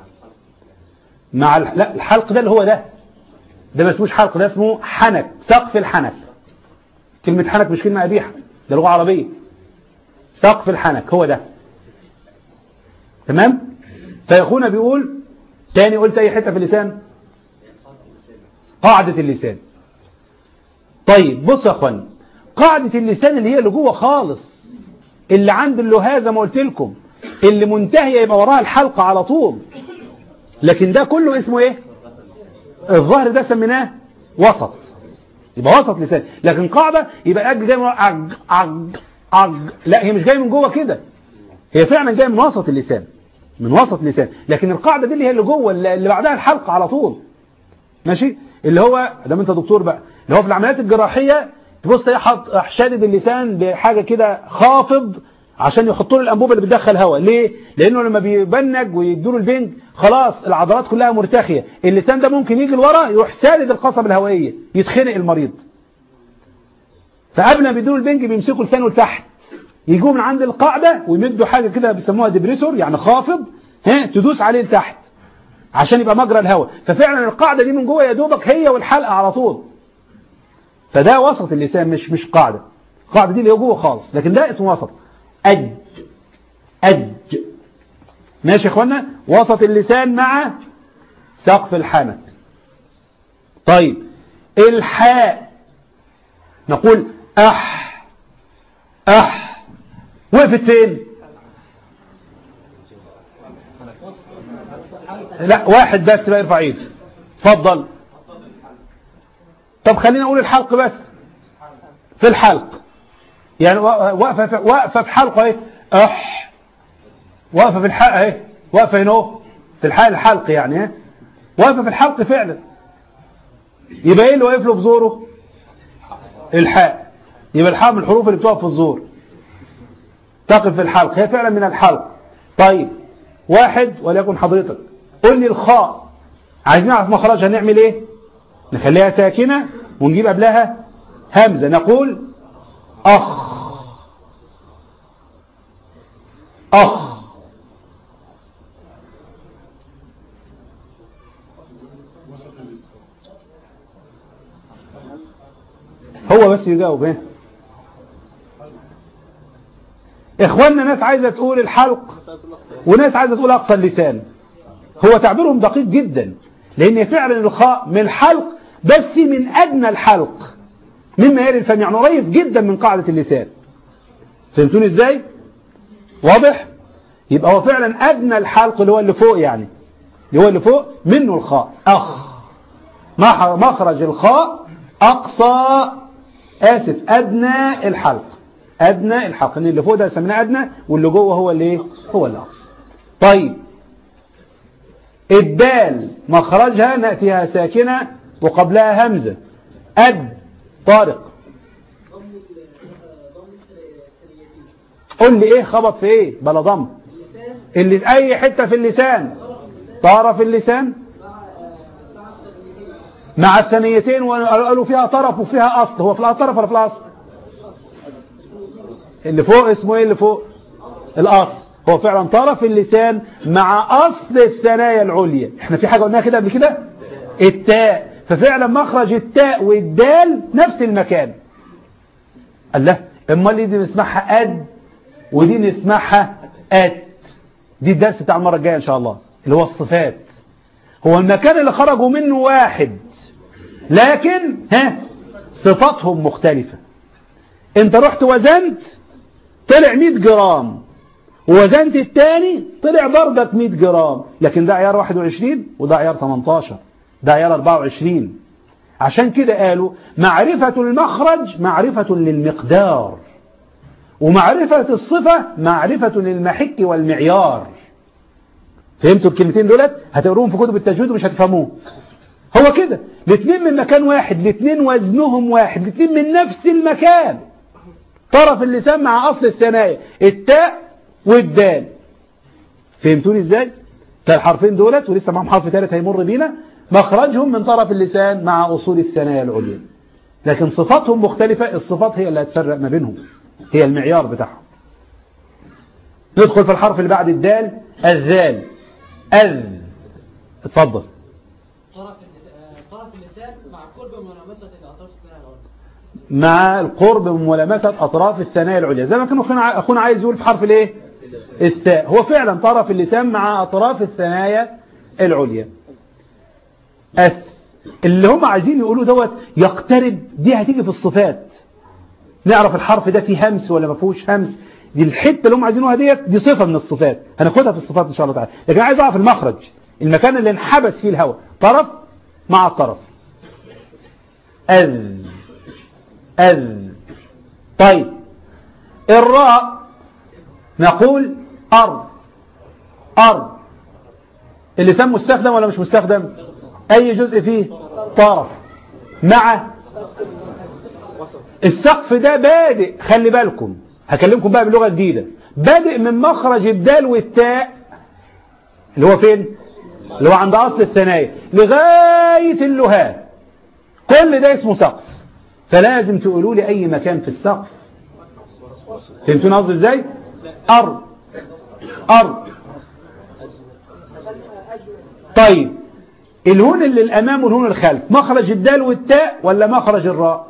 مع الح... لا الحلق ده اللي هو ده ده ما اسموش حلق، ده اسمه حنك، سقف الحنك. كلمة حنك مش كلمة قبيحة، ده لغة عربية. سقف الحنك هو ده. تمام. فيخونا بيقول تاني، قلت اي حتة في اللسان؟ قاعدة اللسان. طيب بص يا اخواني، قاعدة اللسان اللي هي اللي جوه خالص، اللي عند اللهاه زي ما قلت لكم، اللي منتهية يبقى وراها الحلقة على طول. لكن ده كله اسمه ايه؟ الظهر ده سميناه وسط، يبقى وسط لسان. لكن قاعدة يبقى اجل جاي من عج عج عج، لا هي مش جاي من جوه كده، هي فعلا جايه من وسط اللسان، من وسط اللسان. لكن القاعدة دي اللي هي اللي جوه، اللي بعدها الحلقة على طول. ماشي. اللي هو ده انت دكتور بقى، اللي هو في العمليات الجراحية تبص تلاقي حاط شادد اللسان بحاجة كده خافض عشان يحطوا له الانبوبه اللي بتدخل هواء. ليه؟ لانه لما بيبنج ويدوا له البنج خلاص العضلات كلها مرتخيه، اللسان ده ممكن يجي لورا يروح سادد القصبه الهوائيه، يتخنق المريض. فقبل ما بيدوا له البنج بيمسكوا لسانه لتحت، يجوا من عند القاعده ويمدوا حاجه كده بيسموها ديبريسور، يعني خافض، ها تدوس عليه لتحت عشان يبقى مجرى الهواء. ففعلا القاعده دي من جوه يا دوبك هي والحلقه على طول. فده وسط اللسان، مش مش قاعده. القاعده دي اللي جوه خالص، لكن ده اسمه وسط. أج أج. ماشي يا اخوانا. وسط اللسان مع سقف الحنك. طيب الحاء نقول أح أح، وقفت فين؟ لا واحد بس بقى يرفع ايده. اتفضل. طب خلينا نقول الحلق بس. في الحلق يعني واقفه في واقفه في حلقه اهي، اح، واقفه في الحلقه اهي، واقفه هنا في الحلق، الحلق يعني اهي واقفه في الحلق فعلا. يبقى ايه اللي واقف له في زوره؟ الحاء. يبقى الحاء من الحروف اللي بتقف في الزور، تقف في الحلق، هي فعلا من الحلق. طيب واحد وليكن حضرتك قول لي الخاء، عايزين نعرف مخرجها نعمل ايه؟ نخليها ساكنه ونجيب قبلها همزه، نقول أخ أخ. هو بس يجاوب ايه؟ اخواننا ناس عايزة تقول الحلق وناس عايزة تقول أقصى اللسان. هو تعبيرهم دقيق جدا، لأن فعلا الخاء من الحلق بس من أدنى الحلق مما يلي الفم، يعني قريب جدا من قاعدة اللسان. فهمتوني ازاي؟ واضح؟ يبقى هو فعلا أدنى الحلق اللي هو اللي فوق، يعني اللي هو اللي فوق منه الخاء. أخ. مخرج الخاء أقصى، آسف أدنى الحلق، أدنى الحلق، اللي فوق ده سميناه أدنى واللي جوه هو اللي هو اللي أقصى. طيب الدال مخرجها نأتيها ساكنة وقبلها همزة. أد. طارق قل لي ايه خبط في ايه بلا ضم؟ اللي اي حتة في اللسان، طرف اللسان مع الثنيتين، وقالوا فيها طرف وفيها اصل. هو في الطرف ولا في الاصل؟ اللي فوق اسمه ايه؟ اللي فوق الاصل. هو فعلا طرف اللسان مع اصل الثنايا العليا. احنا في حاجة قلناها كده قبل كده، التاء. ففعلا مخرج التاء والدال نفس المكان. الله، امال دي نسمعها اد ودي نسمعها ات. دي الدرس بتاع المرة الجاية ان شاء الله، اللي هو الصفات. هو المكان اللي خرجوا منه واحد، لكن ها صفاتهم مختلفة. انت رحت وزنت طلع مئة جرام، ووزنت التاني طلع برضك مئة جرام، لكن ده عيار واحد وعشرين وده عيار ثمانية عشر، ده عيار أربعة وعشرين. عشان كده قالوا معرفة المخرج معرفة للمقدار، ومعرفة الصفة معرفة للمحك والمعيار. فهمتوا الكلمتين دولت؟ هتقروهم في كتب التجويد ومش هتفهموه. هو كده الاثنين من مكان واحد، الاثنين وزنهم واحد، الاثنين من نفس المكان. طرف اللسان مع أصل الثنايا التاء والدال. فهمتوني ازاي؟ فالحرفين دولت ولسه معهم حرف ثالث هيمر بينا، مخرجهم من طرف اللسان مع أصول الثنايا العليا، لكن صفاتهم مختلفة. الصفات هي اللي هتفرق ما بينهم، هي المعيار بتاعهم. ندخل في الحرف اللي بعد الدال، الذال. أذ. اتفضل. طرف اللسان مع قرب ملامسة الأطراف الثنايا العليا. مع القرب من ملامسة أطراف الثنايا العليا، زي ما كان أخونا عايز يقول في حرف الايه؟ الثاء. هو فعلا طرف اللسان مع أطراف الثنايا العليا. أث. اللي هم عايزين يقولوا دوت يقترب، دي هتيجي في الصفات. نعرف الحرف ده فيه همس ولا ما فيهوش همس. دي الحته اللي هم عايزينها ديت دي صفه من الصفات، هناخدها في الصفات ان شاء الله تعالى. لكن عايز اعرف المخرج، المكان اللي انحبس فيه الهواء، طرف مع الطرف. أذ. أذ. طيب الراء نقول أر. أر. اللسان مستخدم ولا مش مستخدم؟ أي جزء فيه؟ طرف مع السقف. ده بادئ، خلي بالكم هكلمكم بقى بلغة جديدة، بادئ من مخرج الدال والتاء اللي هو فين؟ اللي هو عند أصل الثنايا لغاية اللهاء، كل ده اسمه سقف. فلازم تقولوا لي أي مكان في السقف. فهمتون قصدي ازاي؟ أر. أر. طيب الهون اللي الأمام والهون الخلف، مخرج الدال والتاء ولا مخرج الراء؟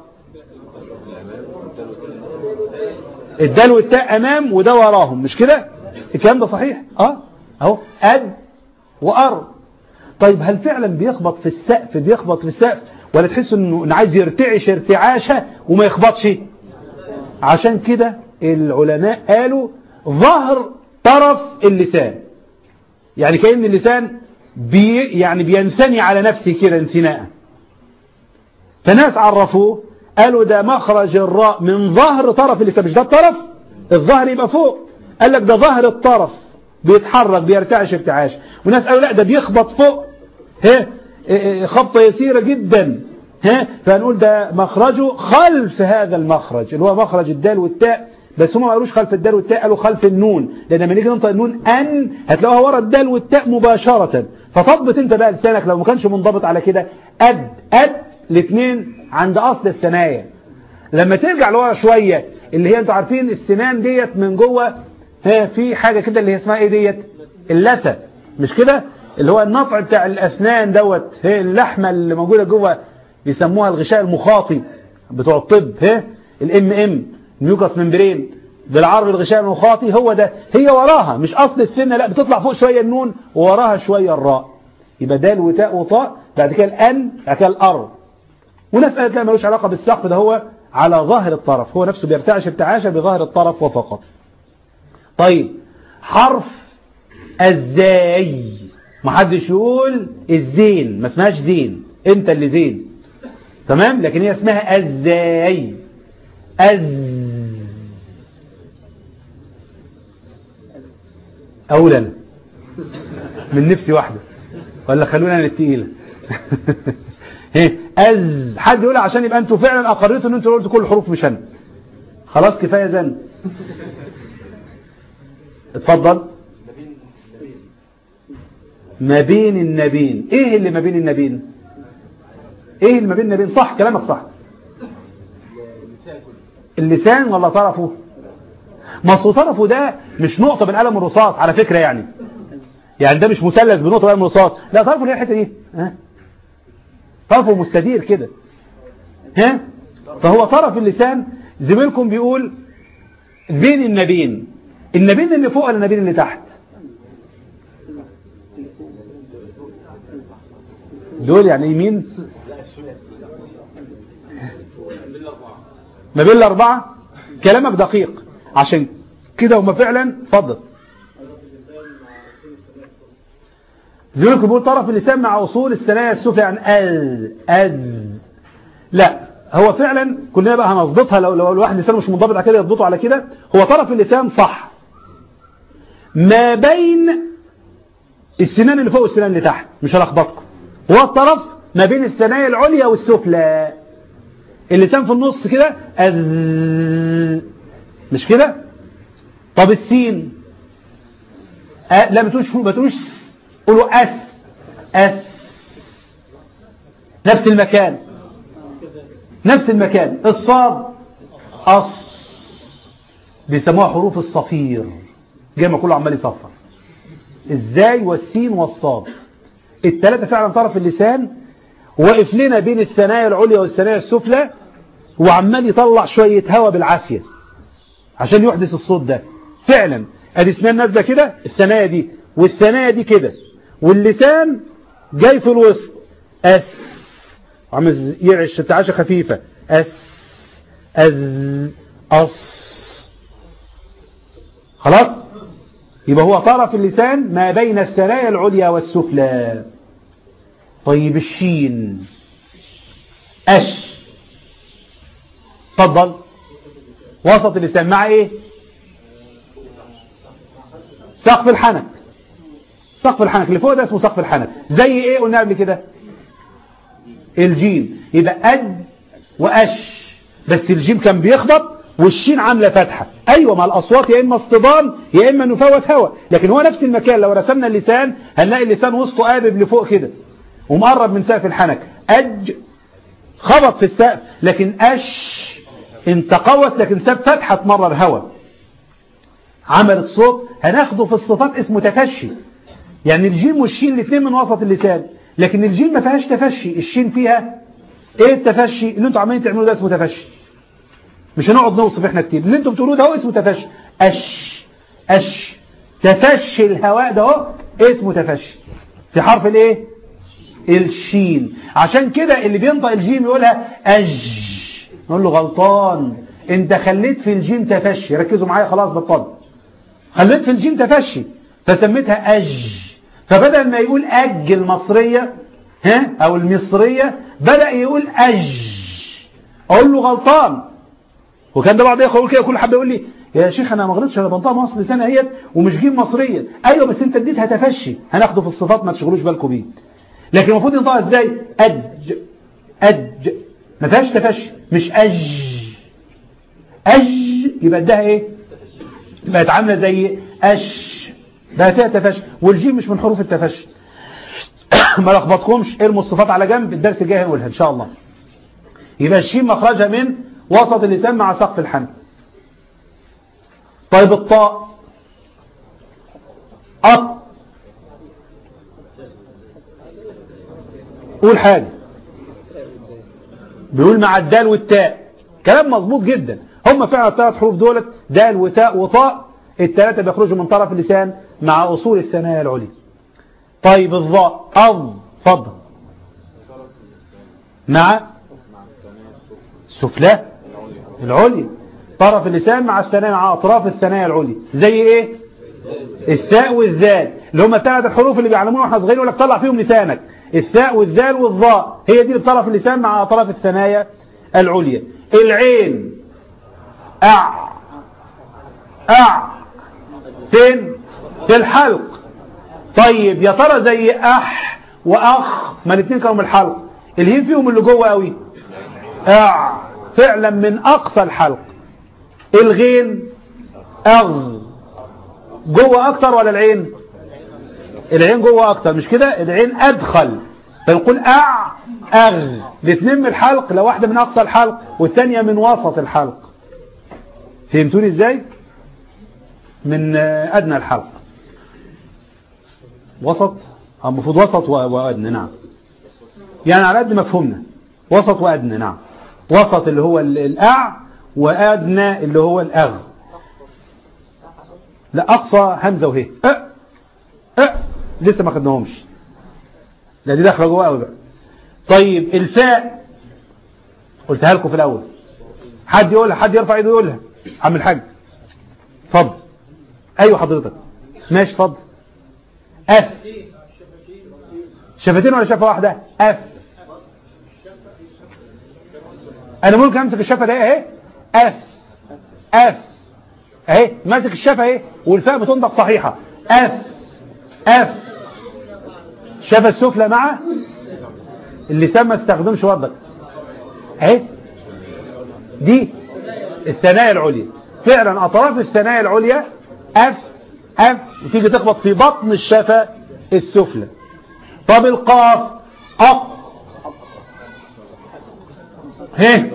الدال والتاء أمام وده وراهم، مش كده؟ الكلام ده صحيح؟ اه اهو أد وأر. طيب هل فعلا بيخبط في السقف؟ بيخبط في السقف ولا تحس انه عايز يرتعش ارتعاشة وما يخبطش؟ عشان كده العلماء قالوا ظهر طرف اللسان، يعني كأن اللسان بي يعني بينثني على نفسه كده انثناء. فناس عرفوه قالوا ده مخرج الراء من ظهر طرف اللسان، مش ده الطرف الظهر يبقى فوق، قال لك ده ظهر الطرف بيتحرك بيرتعش ارتعاش. وناس قالوا لا ده بيخبط فوق ها خبطة يسيرة جدا ها، فهنقول ده مخرجه خلف هذا المخرج اللي هو مخرج الدال والتاء. بس هم ما قالوش خلف الدال والتاء، قالوا خلف النون، لان لما نيجي ننطق النون ان هتلاقوها ورا الدال والتاء مباشرة. فطبط انت بقى لسانك لو ما كانش منضبط على كده، اد اد الاثنين عند اصل الثنايا. لما ترجع لورا شوية اللي هي انتوا عارفين السنان ديت من جوه ها في حاجة كده اللي هي اسمها ايه ديت؟ اللثة، مش كده؟ اللي هو النطع بتاع الاسنان دوت، هي اللحمة اللي موجودة جوه بيسموها الغشاء المخاطي بتوع الطب، ها الام ام ميوكاس ممبرين بالعربي الغشاء المخاطي، هو ده. هي وراها مش اصل السنه، لا بتطلع فوق شويه النون ووراها شويه الراء، يبقى دال وتاء وطاء، بعد كده الان، بعد كده الار. وناس قالت لا ملوش علاقه بالسقف، ده هو على ظاهر الطرف، هو نفسه بيرتعش ارتعاشه بظاهر الطرف وفقط. طيب حرف الزاي، ما حدش يقول الزين، ما اسمهاش زين، انت اللي زين تمام، لكن هي اسمها الزاي. أز أولا من نفسي واحدة ولا خلونا للتقيلة. أز حد يقولها عشان يبقى أنتوا فعلا أقررتوا أن أنتوا قلتوا كل الحروف مش أنا، خلاص كفاية زن. اتفضل. ما بين النبين. ايه اللي ما بين النبين؟ ايه اللي ما بين النبين؟ صح كلامك صح. اللسان ولا طرفه؟ ما اصل طرفه ده مش نقطة بالقلم الرصاص على فكرة، يعني يعني ده مش مثلث بنقطة بالقلم الرصاص، لا طرفه اللي هي الحتة دي، ها طرفه مستدير كده، ها فهو طرف اللسان. زميلكم بيقول بين النبين، النبين اللي فوق ولا النبين اللي تحت؟ دول يعني يمين ما بين الأربعة. كلامك دقيق، عشان كده هما فعلا. اتفضل. زيونك بيقول طرف اللسان مع وصول الثنايا السفلى عن أذ أذ. لا، هو فعلا كلنا بقى هنضبطها. لو لو الواحد لسانه مش منضبط على كده يضبطه على كده. هو طرف اللسان صح ما بين السنان اللي فوق والسنان اللي تحت، مش هلخبطكم. هو الطرف ما بين الثنايا العليا والسفلى، اللسان في النص كده أذ، مش كده؟ طب السين أ... لا ما تقولوش ما تقولوش قولوا أس أس. نفس المكان نفس المكان. الصاد أص، بيسموها حروف الصفير، جاي ما كله عمال يصفر ازاي. والسين والصاد الثلاثه فعلا طرف اللسان واقف لنا بين الثنايا العليا والثنايا السفلى، وعمال يطلع شويه هواء بالعافيه عشان يحدث الصوت ده. فعلا ادي اسنان نازله كده، الثنايا دي والثنايا دي كده، واللسان جاي في الوسط اس، عامل يعش تعاشه خفيفه اس از أص. خلاص، يبقى هو طرف اللسان ما بين الثنايا العليا والسفلى. طيب الشين أش، تفضل. وسط اللسان مع ايه؟ سقف الحنك. سقف الحنك اللي فوق ده اسمه سقف الحنك. زي ايه قلنا قبل كده؟ الجيم. يبقى أد وأش، بس الجيم كان بيخبط والشين عامله فتحه. ايوه، مع الاصوات يا اما اصطدام يا اما نفوت هواء، لكن هو نفس المكان. لو رسمنا اللسان هنلاقي اللسان وسطه قابب لفوق كده ومقرب من سقف الحنك. اج خبط في السقف، لكن اش انت قوس لكن ساب فتحه تمرر هواء عملت صوت. هناخده في الصفات اسمه تفشي. يعني الجيم والشين الاثنين من وسط اللسان، لكن الجيم ما فيهاش تفشي، الشين فيها. ايه التفشي اللي انتوا عمالين تعملوه ده؟ اسمه تفشي. مش هنقعد نوصف احنا كتير. اللي انتوا بتقولوه ده هو اسمه تفشي. اش اش تفشي الهواء ده هو اسمه تفشي في حرف الايه؟ الشين. عشان كده اللي بينطق الجيم يقولها اج، نقول له غلطان، انت خليت في الجيم تفشي. ركزوا معايا خلاص بطل. خليت في الجيم تفشي فسميتها اج. فبدل ما يقول اج المصرية ها او المصرية بدأ يقول اج. اقول له غلطان. وكان ده بعض يقول كده، كل حد يقول لي يا شيخ انا ما غلطتش، انا بنطقها مصر لسانه اهيت ومش جيم مصريه. ايوه بس انت اديتها تفشي، هناخده في الصفات ما تشغلوش بالكم بيه. لكن المفروض ينطقها ازاي؟ اج اج، ما فيهاش تفشي، مش اج اج. يبقى ادها ايه؟ بقت عامله زي اش، بقى فيها تفشي. والجيم مش من حروف التفشي. ما لخبطكمش، ارموا الصفات على جنب، الدرس الجاي هنقولها ان شاء الله. يبقى الشين مخرجها من وسط اللسان مع سقف الحنك. طيب الطاء أط، قول حاجة. بيقول مع الدال والتاء، كلام مظبوط جدا. هم فعلا الثلاث حروف دولت دال وتاء وطاء، الثلاثة بيخرجوا من طرف اللسان مع أصول الثنايا العليا. طيب الظاء أظ، فضل مع السفلى العليا، طرف اللسان مع الثنايا مع أطراف الثنايا العليا. زي إيه؟ الثاء والذال اللي هم الثلاث الحروف اللي بيعلمونا واحنا صغيرين يقول لك طلع فيهم لسانك. الثاء والذال والظاء هي دي بطرف اللسان مع أطراف الثنايا العليا. العين أع أع فين؟ في الحلق. طيب يا ترى زي أح وأخ، ما الاثنين كانوا من الحلق، الهين فيهم اللي جوه قوي أع، فعلا من أقصى الحلق. الغين أغ، جوه أكتر ولا العين؟ العين جوه أكتر مش كده؟ العين أدخل، فنقول أع أغ. الاثنين من الحلق، لو واحدة من أقصى الحلق والثانية من وسط الحلق. فهمتوني إزاي؟ من أدنى الحلق. وسط، المفروض وسط وأدنى. نعم، يعني على قد مفهومنا وسط وأدنى. نعم، وسط اللي هو الأع، وأدنى اللي هو الأغ. لا، أقصى همزة وهي أه أه لسه ما خدناهمش، لا دي داخله جوه قوي بقى. طيب الفاء قلتها لكم في الأول، حد يقولها، حد يرفع ايده يقولها. عم الحاج اتفضل. ايوه حضرتك ماشي اتفضل. اف شفتين ولا شفه واحده؟ اف. انا ممكن امسك الشفه ده اهي اف اف اهي، ماسك الشفه اهي والفاء بتنطق صحيحه اف اف. الشفه السفلى مع اللسان ما استخدمش وضك اهي، دي الثنايا العليا. فعلا اطراف الثنايا العليا اف اف وتيجي تخبط في بطن الشفه السفلى. طب القاف اق ه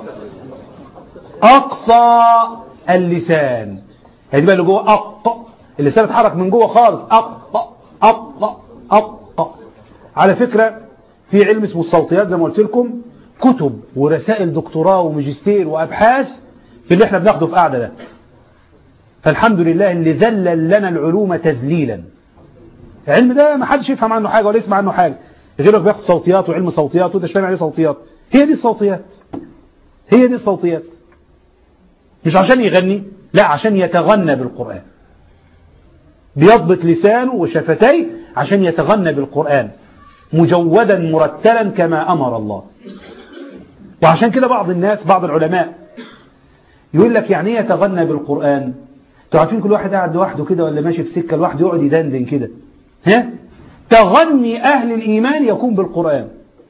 اقصى اللسان، هي دي بقى اللي جوه اق، اللسان اتحرك من جوه خالص اق اق اق. على فكره في علم اسمه الصوتيات زي ما قلت لكم، كتب ورسائل دكتوراه وماجستير وابحاث في اللي احنا بناخده في قاعده ده. فالحمد لله اللي ذلل لنا العلوم تذليلا. العلم ده ما حدش يفهم عنه حاجه ولا يسمع عنه حاجه غيرك بياخد صوتيات وعلم صوتيات وده مش فاهم عليه صوتيات. هي دي الصوتيات، هي دي الصوتيات. مش عشان يغني، لا عشان يتغنى بالقرآن، بيضبط لسانه وشفتيه عشان يتغنى بالقرآن مجودا مرتلا كما أمر الله. وعشان كده بعض الناس بعض العلماء يقول لك يعني ايه يتغنى بالقرآن؟ انتوا عارفين كل واحد قاعد لوحده كده ولا ماشي في سكه لوحده يقعد يدندن كده، ها؟ تغني أهل الإيمان يكون بالقرآن.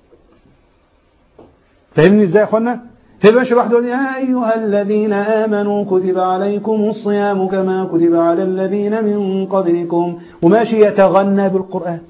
فاهمني ازاي يا اخوانا؟ في ماشي لوحده يقول يا أيها الذين آمنوا كتب عليكم الصيام كما كتب على الذين من قبلكم، وماشي يتغنى بالقرآن،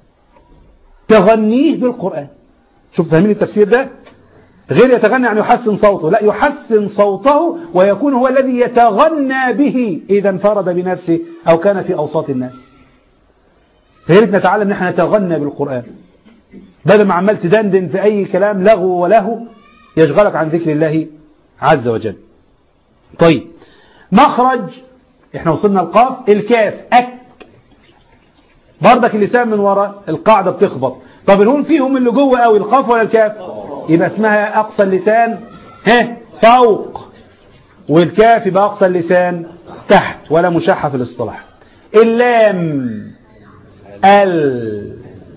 تغنيه بالقرآن. شوف فاهمين التفسير ده؟ غير يتغنى يعني يحسن صوته، لا يحسن صوته ويكون هو الذي يتغنى به إذا انفرد بنفسه أو كان في أوساط الناس. فياريت نتعلم ان احنا نتغنى بالقرآن بدل ما عمال تدندن في أي كلام لغو وله يشغلك عن ذكر الله عز وجل. طيب مخرج، احنا وصلنا القاف. الكاف أك، بردك اللسان من وراء القاعدة بتخبط. طب الهون فيهم اللي جوه قوي القاف ولا الكاف؟ يبقى اسمها أقصى اللسان ها فوق، والكاف يبقى أقصى اللسان تحت، ولا مشحة في الاصطلاح. اللام ال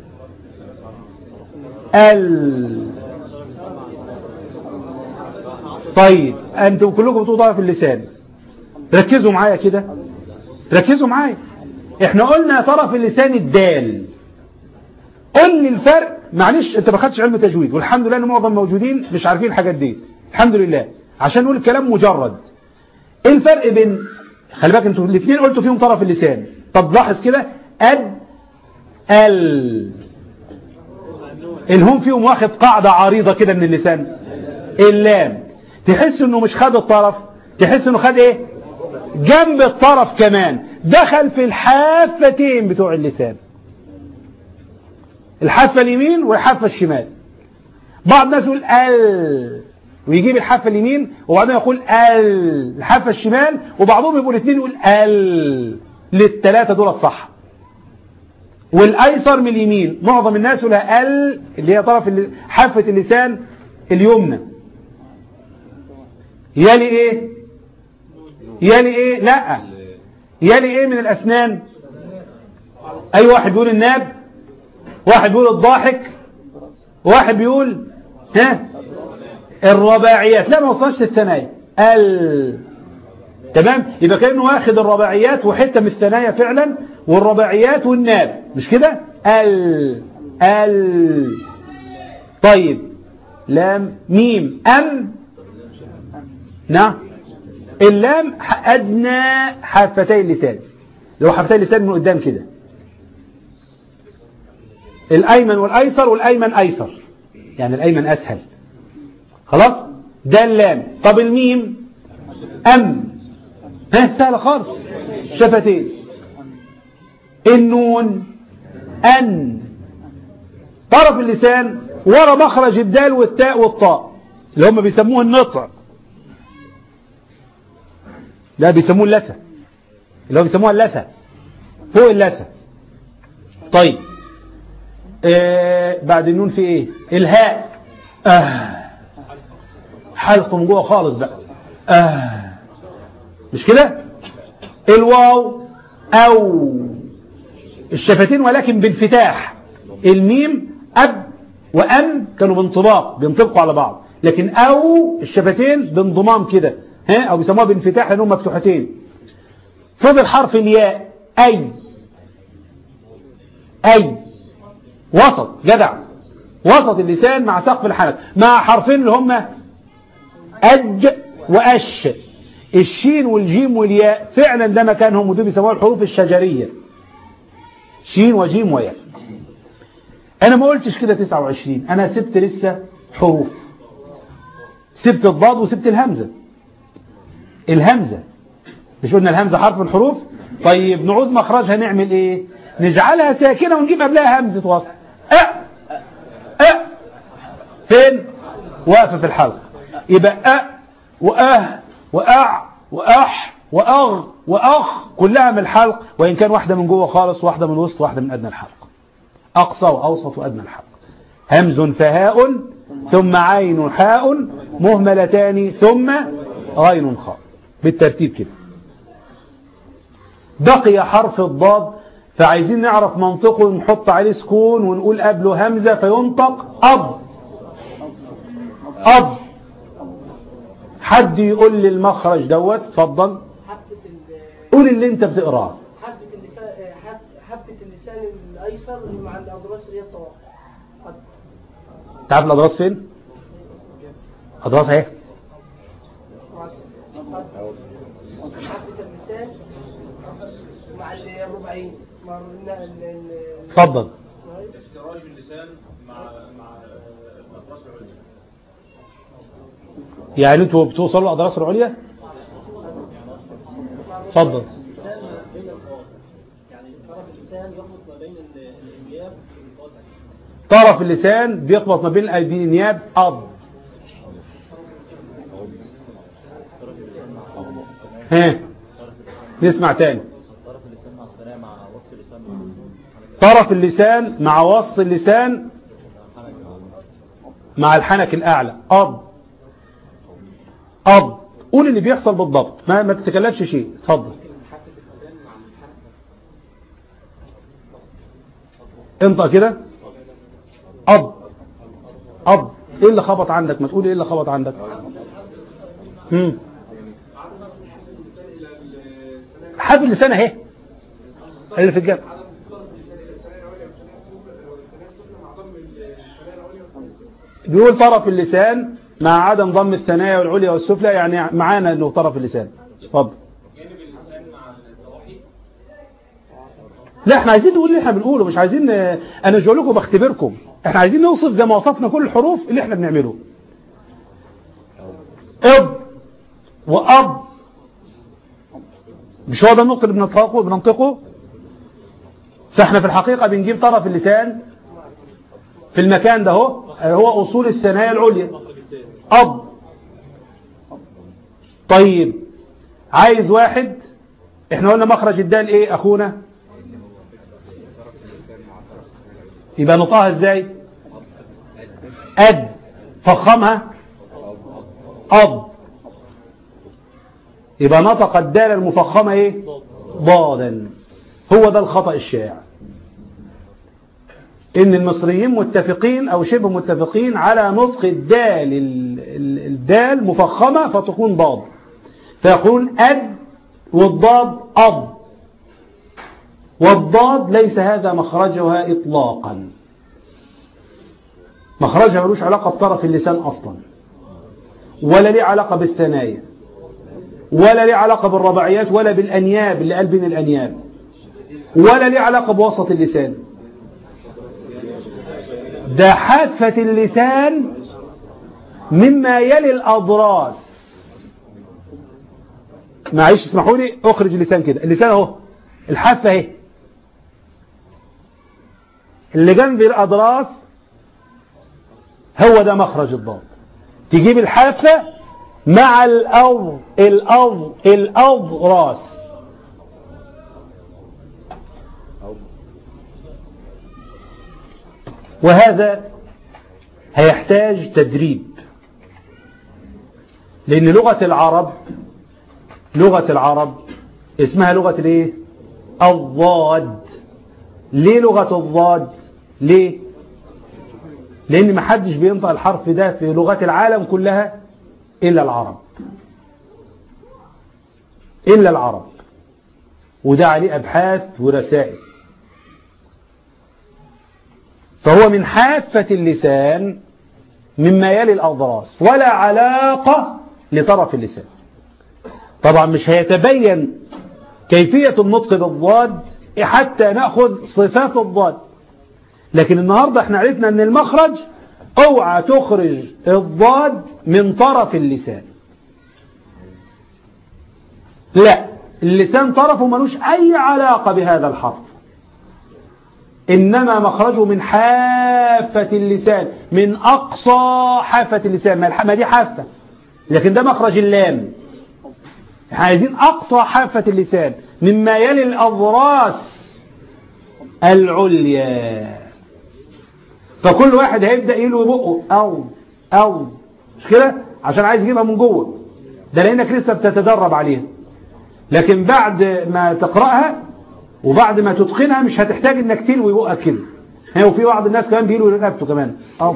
ال طيب أنتم كلكم بتوضعوا في اللسان، ركزوا معايا كده، ركزوا معايا. احنا قلنا طرف اللسان الدال. قل لي الفرق، معلش انت ما خدتش علم تجويد والحمد لله ان معظم الموجودين مش عارفين الحاجات دي، الحمد لله، عشان نقول الكلام مجرد. ايه الفرق بين، خلي بالك انتوا الاثنين قلتوا فيهم طرف اللسان. طب لاحظ كده اد ال الهم فيهم واخد قاعدة عريضة كده من اللسان. اللام تحس انه مش خد الطرف، تحس انه خد ايه جنب الطرف كمان، دخل في الحافتين بتوع اللسان، الحافة اليمين والحافة الشمال. بعض الناس يقول ال ويجيب الحافة اليمين وبعدين يقول ال الحافة الشمال، وبعضهم يقول الاثنين يقول ال. للثلاثة دولت صح. والايسر من اليمين معظم الناس يقولها ال اللي هي طرف حافة اللسان اليمنى. يلي ايه يلي ايه لا يلي ايه من الاسنان؟ اي واحد بيقول الناب، واحد بيقول الضاحك، واحد بيقول ها الرباعيات. لا ما وصلش الثنايا ال تمام. يبقى كأنه واخد الرباعيات وحتة من الثنايا فعلا، والرباعيات والناب، مش كده؟ ال ال طيب لام ميم ام. نعم اللام أدنى حافتي اللسان، لو حافتي اللسان من قدام كده، الأيمن والأيسر، والأيمن أيسر يعني الأيمن أسهل. خلاص ده اللام. طب الميم أم، ها سهلة خالص، شفتين. النون أن، طرف اللسان ورا مخرج الدال والتاء والطاء اللي هم بيسموه النطع، لا بيسموه اللثة، اللي هو بيسموها اللثة فوق اللثة. طيب آه بعد النون في ايه؟ الهاء اه حلق من جوه خالص بقى اه مش كده؟ الواو او الشفتين ولكن بانفتاح. الميم اب وام كانوا بانطباق بينطبقوا على بعض، لكن او الشفتين بانضمام كده ها او بيسموها بانفتاح لانهم مفتوحتين. فضل حرف الياء اي اي وسط جدع وسط اللسان مع سقف الحلق مع حرفين اللي هم اج واش. الشين والجيم والياء فعلا ده مكانهم ودول بيسموها الحروف الشجريه شين وجيم وياء. انا ما قلتش كده تسعة وعشرين، انا سبت لسه حروف، سبت الضاد وسبت الهمزه. الهمزه مش قلنا الهمزه حرف من الحروف؟ طيب نعوز مخرجها نعمل ايه؟ نجعلها ساكنه ونجيب قبلها همزه وصل. أ أ فين؟ واقفه في الحلق. يبقى أ وأه وأع وأح وأغ وأخ كلها من الحلق، وإن كان واحدة من جوه خالص واحدة من وسط واحدة من أدنى الحلق. أقصى وأوسط وأدنى الحلق. همز فهاء ثم عين حاء مهملتان ثم غين خاء بالترتيب كده. بقي حرف الضاد، فعايزين نعرف منطقه نحط عليه سكون ونقول قبله همزة فينطق أض أض. حد يقول لي المخرج دوت؟ اتفضل قول اللي انت بتقراه. حبة اللسان حبة اللسان الأيسر اللي مع الأضراس اللي هي الطواقع. تعرف الأضراس فين؟ أضراس اهي. حبة اللسان مع الربعين. اتفضل. افتراج اللسان مع مع الأطراس العليا. يعني انتوا بتوصلوا للأضراس العليا؟ اتفضل. يعني طرف اللسان يخلط ما بين الانياب والضاد. طرف اللسان بيخبط ما بين الانياب أض. ها نسمع تاني. طرف اللسان مع وسط اللسان مع الحنك الأعلى أض أض. قول اللي بيحصل بالضبط، ما ما تتكلمش شيء. اتفضل. انطق كده أض أض. ايه اللي خبط عندك؟ ما تقول ايه اللي خبط عندك؟ امم حرف اللسان اهي اللي في الجنب. بيقول طرف اللسان مع عدم ضم الثنايا والعليا والسفلى، يعني معانا انه طرف اللسان. اتفضل. جانب اللسان مع الضواحي. لا احنا عايزين نقول اللي احنا بنقوله، مش عايزين انا جاي لكم بختبركم. احنا عايزين نوصف زي ما وصفنا كل الحروف اللي احنا بنعمله. اب واب مش هو ده النطق اللي بنطقه بننطقه؟ فاحنا في الحقيقة بنجيب طرف اللسان في المكان ده هو هو أصول الثنايا العليا أب. طيب عايز واحد، احنا قلنا مخرج الدال ايه اخونا؟ يبقى نطقها ازاي؟ أد. فخمها أض. يبقى نطق الدال المفخمة ايه؟ ضادا. هو ده الخطأ الشائع، ان المصريين متفقين او شبه متفقين على نطق الدال الدال مفخمة فتكون ضاد، فيقولون أد والضاد أض، والضاد ليس هذا مخرجها إطلاقا. مخرجها ملوش علاقة بطرف اللسان أصلا، ولا ليه علاقة بالثنايا، ولا ليه علاقة بالرباعيات، ولا بالأنياب اللي قال بين الأنياب، ولا ليه علاقة بوسط اللسان. ده حافة اللسان مما يلي الأضراس. معلش اسمحوا لي أخرج اللسان كده. اللسان اهو، الحافة اهي اللي جنب الأضراس، هو ده مخرج الضاد. تجيب الحافة مع الأض الأض الأضراس. وهذا هيحتاج تدريب، لأن لغة العرب لغة العرب اسمها لغة الايه؟ الضاد. ليه لغة الضاد؟ ليه؟ لأن ما حدش بينطق الحرف ده في لغات العالم كلها إلا العرب، إلا العرب، وده عليه أبحاث ورسائل. فهو من حافة اللسان مما يلي الأضراس، ولا علاقة لطرف اللسان. طبعا مش هيتبين كيفية النطق بالضاد حتى نأخذ صفات الضاد، لكن النهاردة احنا عرفنا ان المخرج اوعى تخرج الضاد من طرف اللسان. لا، اللسان طرفه ملوش اي علاقة بهذا الحرف، انما مخرجه من حافة اللسان، من اقصى حافة اللسان. ما دي حافة، لكن ده مخرج اللام. احنا عايزين اقصى حافة اللسان مما يلي الاضراس العليا. فكل واحد هيبدأ يلوي بقه او او مش كده عشان عايز يجيبها من جوه، ده لانك لسه بتتدرب عليها. لكن بعد ما تقرأها وبعد ما تتقنها مش هتحتاج انك تلوي بقك كده. وفي بعض الناس كمان بيلوي رقبته كمان أو.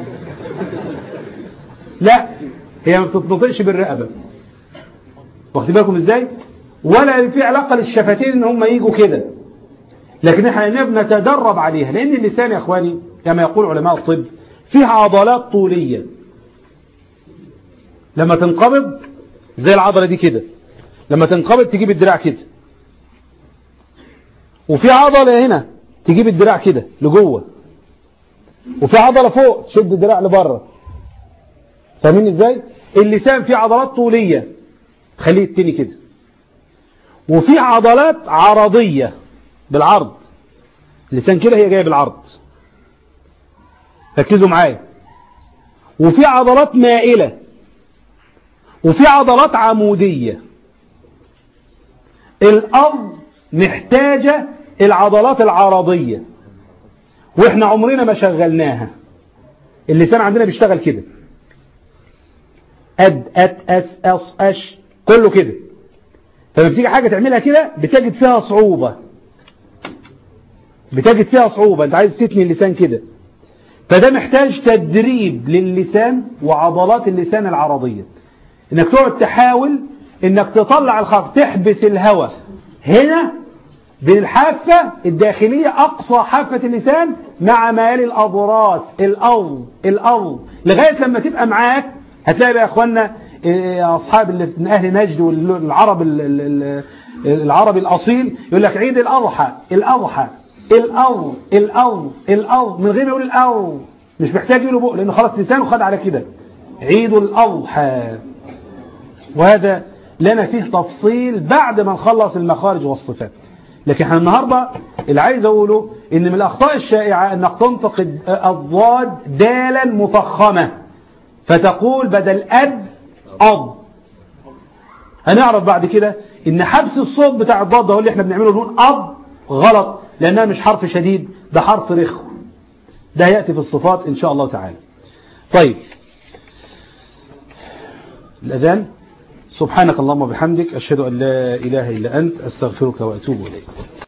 لا، هي ما بتتنطقش بالرقبة، واخد بالكم ازاي؟ ولا في علاقة للشفتين ان هم يجوا كده، لكن احنا بنتدرب عليها. لان اللسان يا اخواني كما يقول علماء الطب فيها عضلات طولية، لما تنقبض زي العضلة دي كده، لما تنقبض تجيب الدراع كده، وفي عضلة هنا تجيب الدراع كده لجوه، وفي عضلة فوق تشد الدراع لبره. فاهمين ازاي؟ اللسان فيه عضلات طولية تخليه التاني كده، وفي عضلات عرضية بالعرض. اللسان كده هي جايه بالعرض، ركزوا معايا. وفي عضلات مائلة، وفي عضلات عمودية. الأرض محتاجة العضلات العرضية، واحنا عمرنا ما شغلناها. اللسان عندنا بيشتغل كده، أد أت أس أص أش، كله كده. فلما بتيجي حاجة تعملها كده بتجد فيها صعوبة، بتجد فيها صعوبة. انت عايز تتني اللسان كده، فده محتاج تدريب للسان وعضلات اللسان العرضية، انك تقعد تحاول انك تطلع الخط، تحبس الهواء هنا بالحافة الداخلية أقصى حافة اللسان مع ما يلي الأضراس الأرض الأرض، لغاية لما تبقى معاك. هتلاقي بقى يا أخوانا أصحاب اللي من أهل نجد والعرب العربي الأصيل يقول لك عيد الأضحى الأضحى الأرض الأرض الأرض من غير ما يقول الأرض، مش محتاج يقول بق لأنه خلاص لسانه خد على كده. عيد الأضحى. وهذا لنا فيه تفصيل بعد ما نخلص المخارج والصفات. لكن احنا النهاردة اللي عايز أقوله إن من الأخطاء الشائعة أنك تنطق الضاد دالا مفخمة، فتقول بدل أد أض. هنعرف بعد كده إن حبس الصوت بتاع الضاد ده هو اللي احنا بنعمله نقول أض غلط، لأنها مش حرف شديد، ده حرف رخو. ده يأتي في الصفات إن شاء الله تعالى. طيب، الأذان. سبحانك اللهم وبحمدك، أشهد أن لا إله إلا أنت، أستغفرك وأتوب إليك.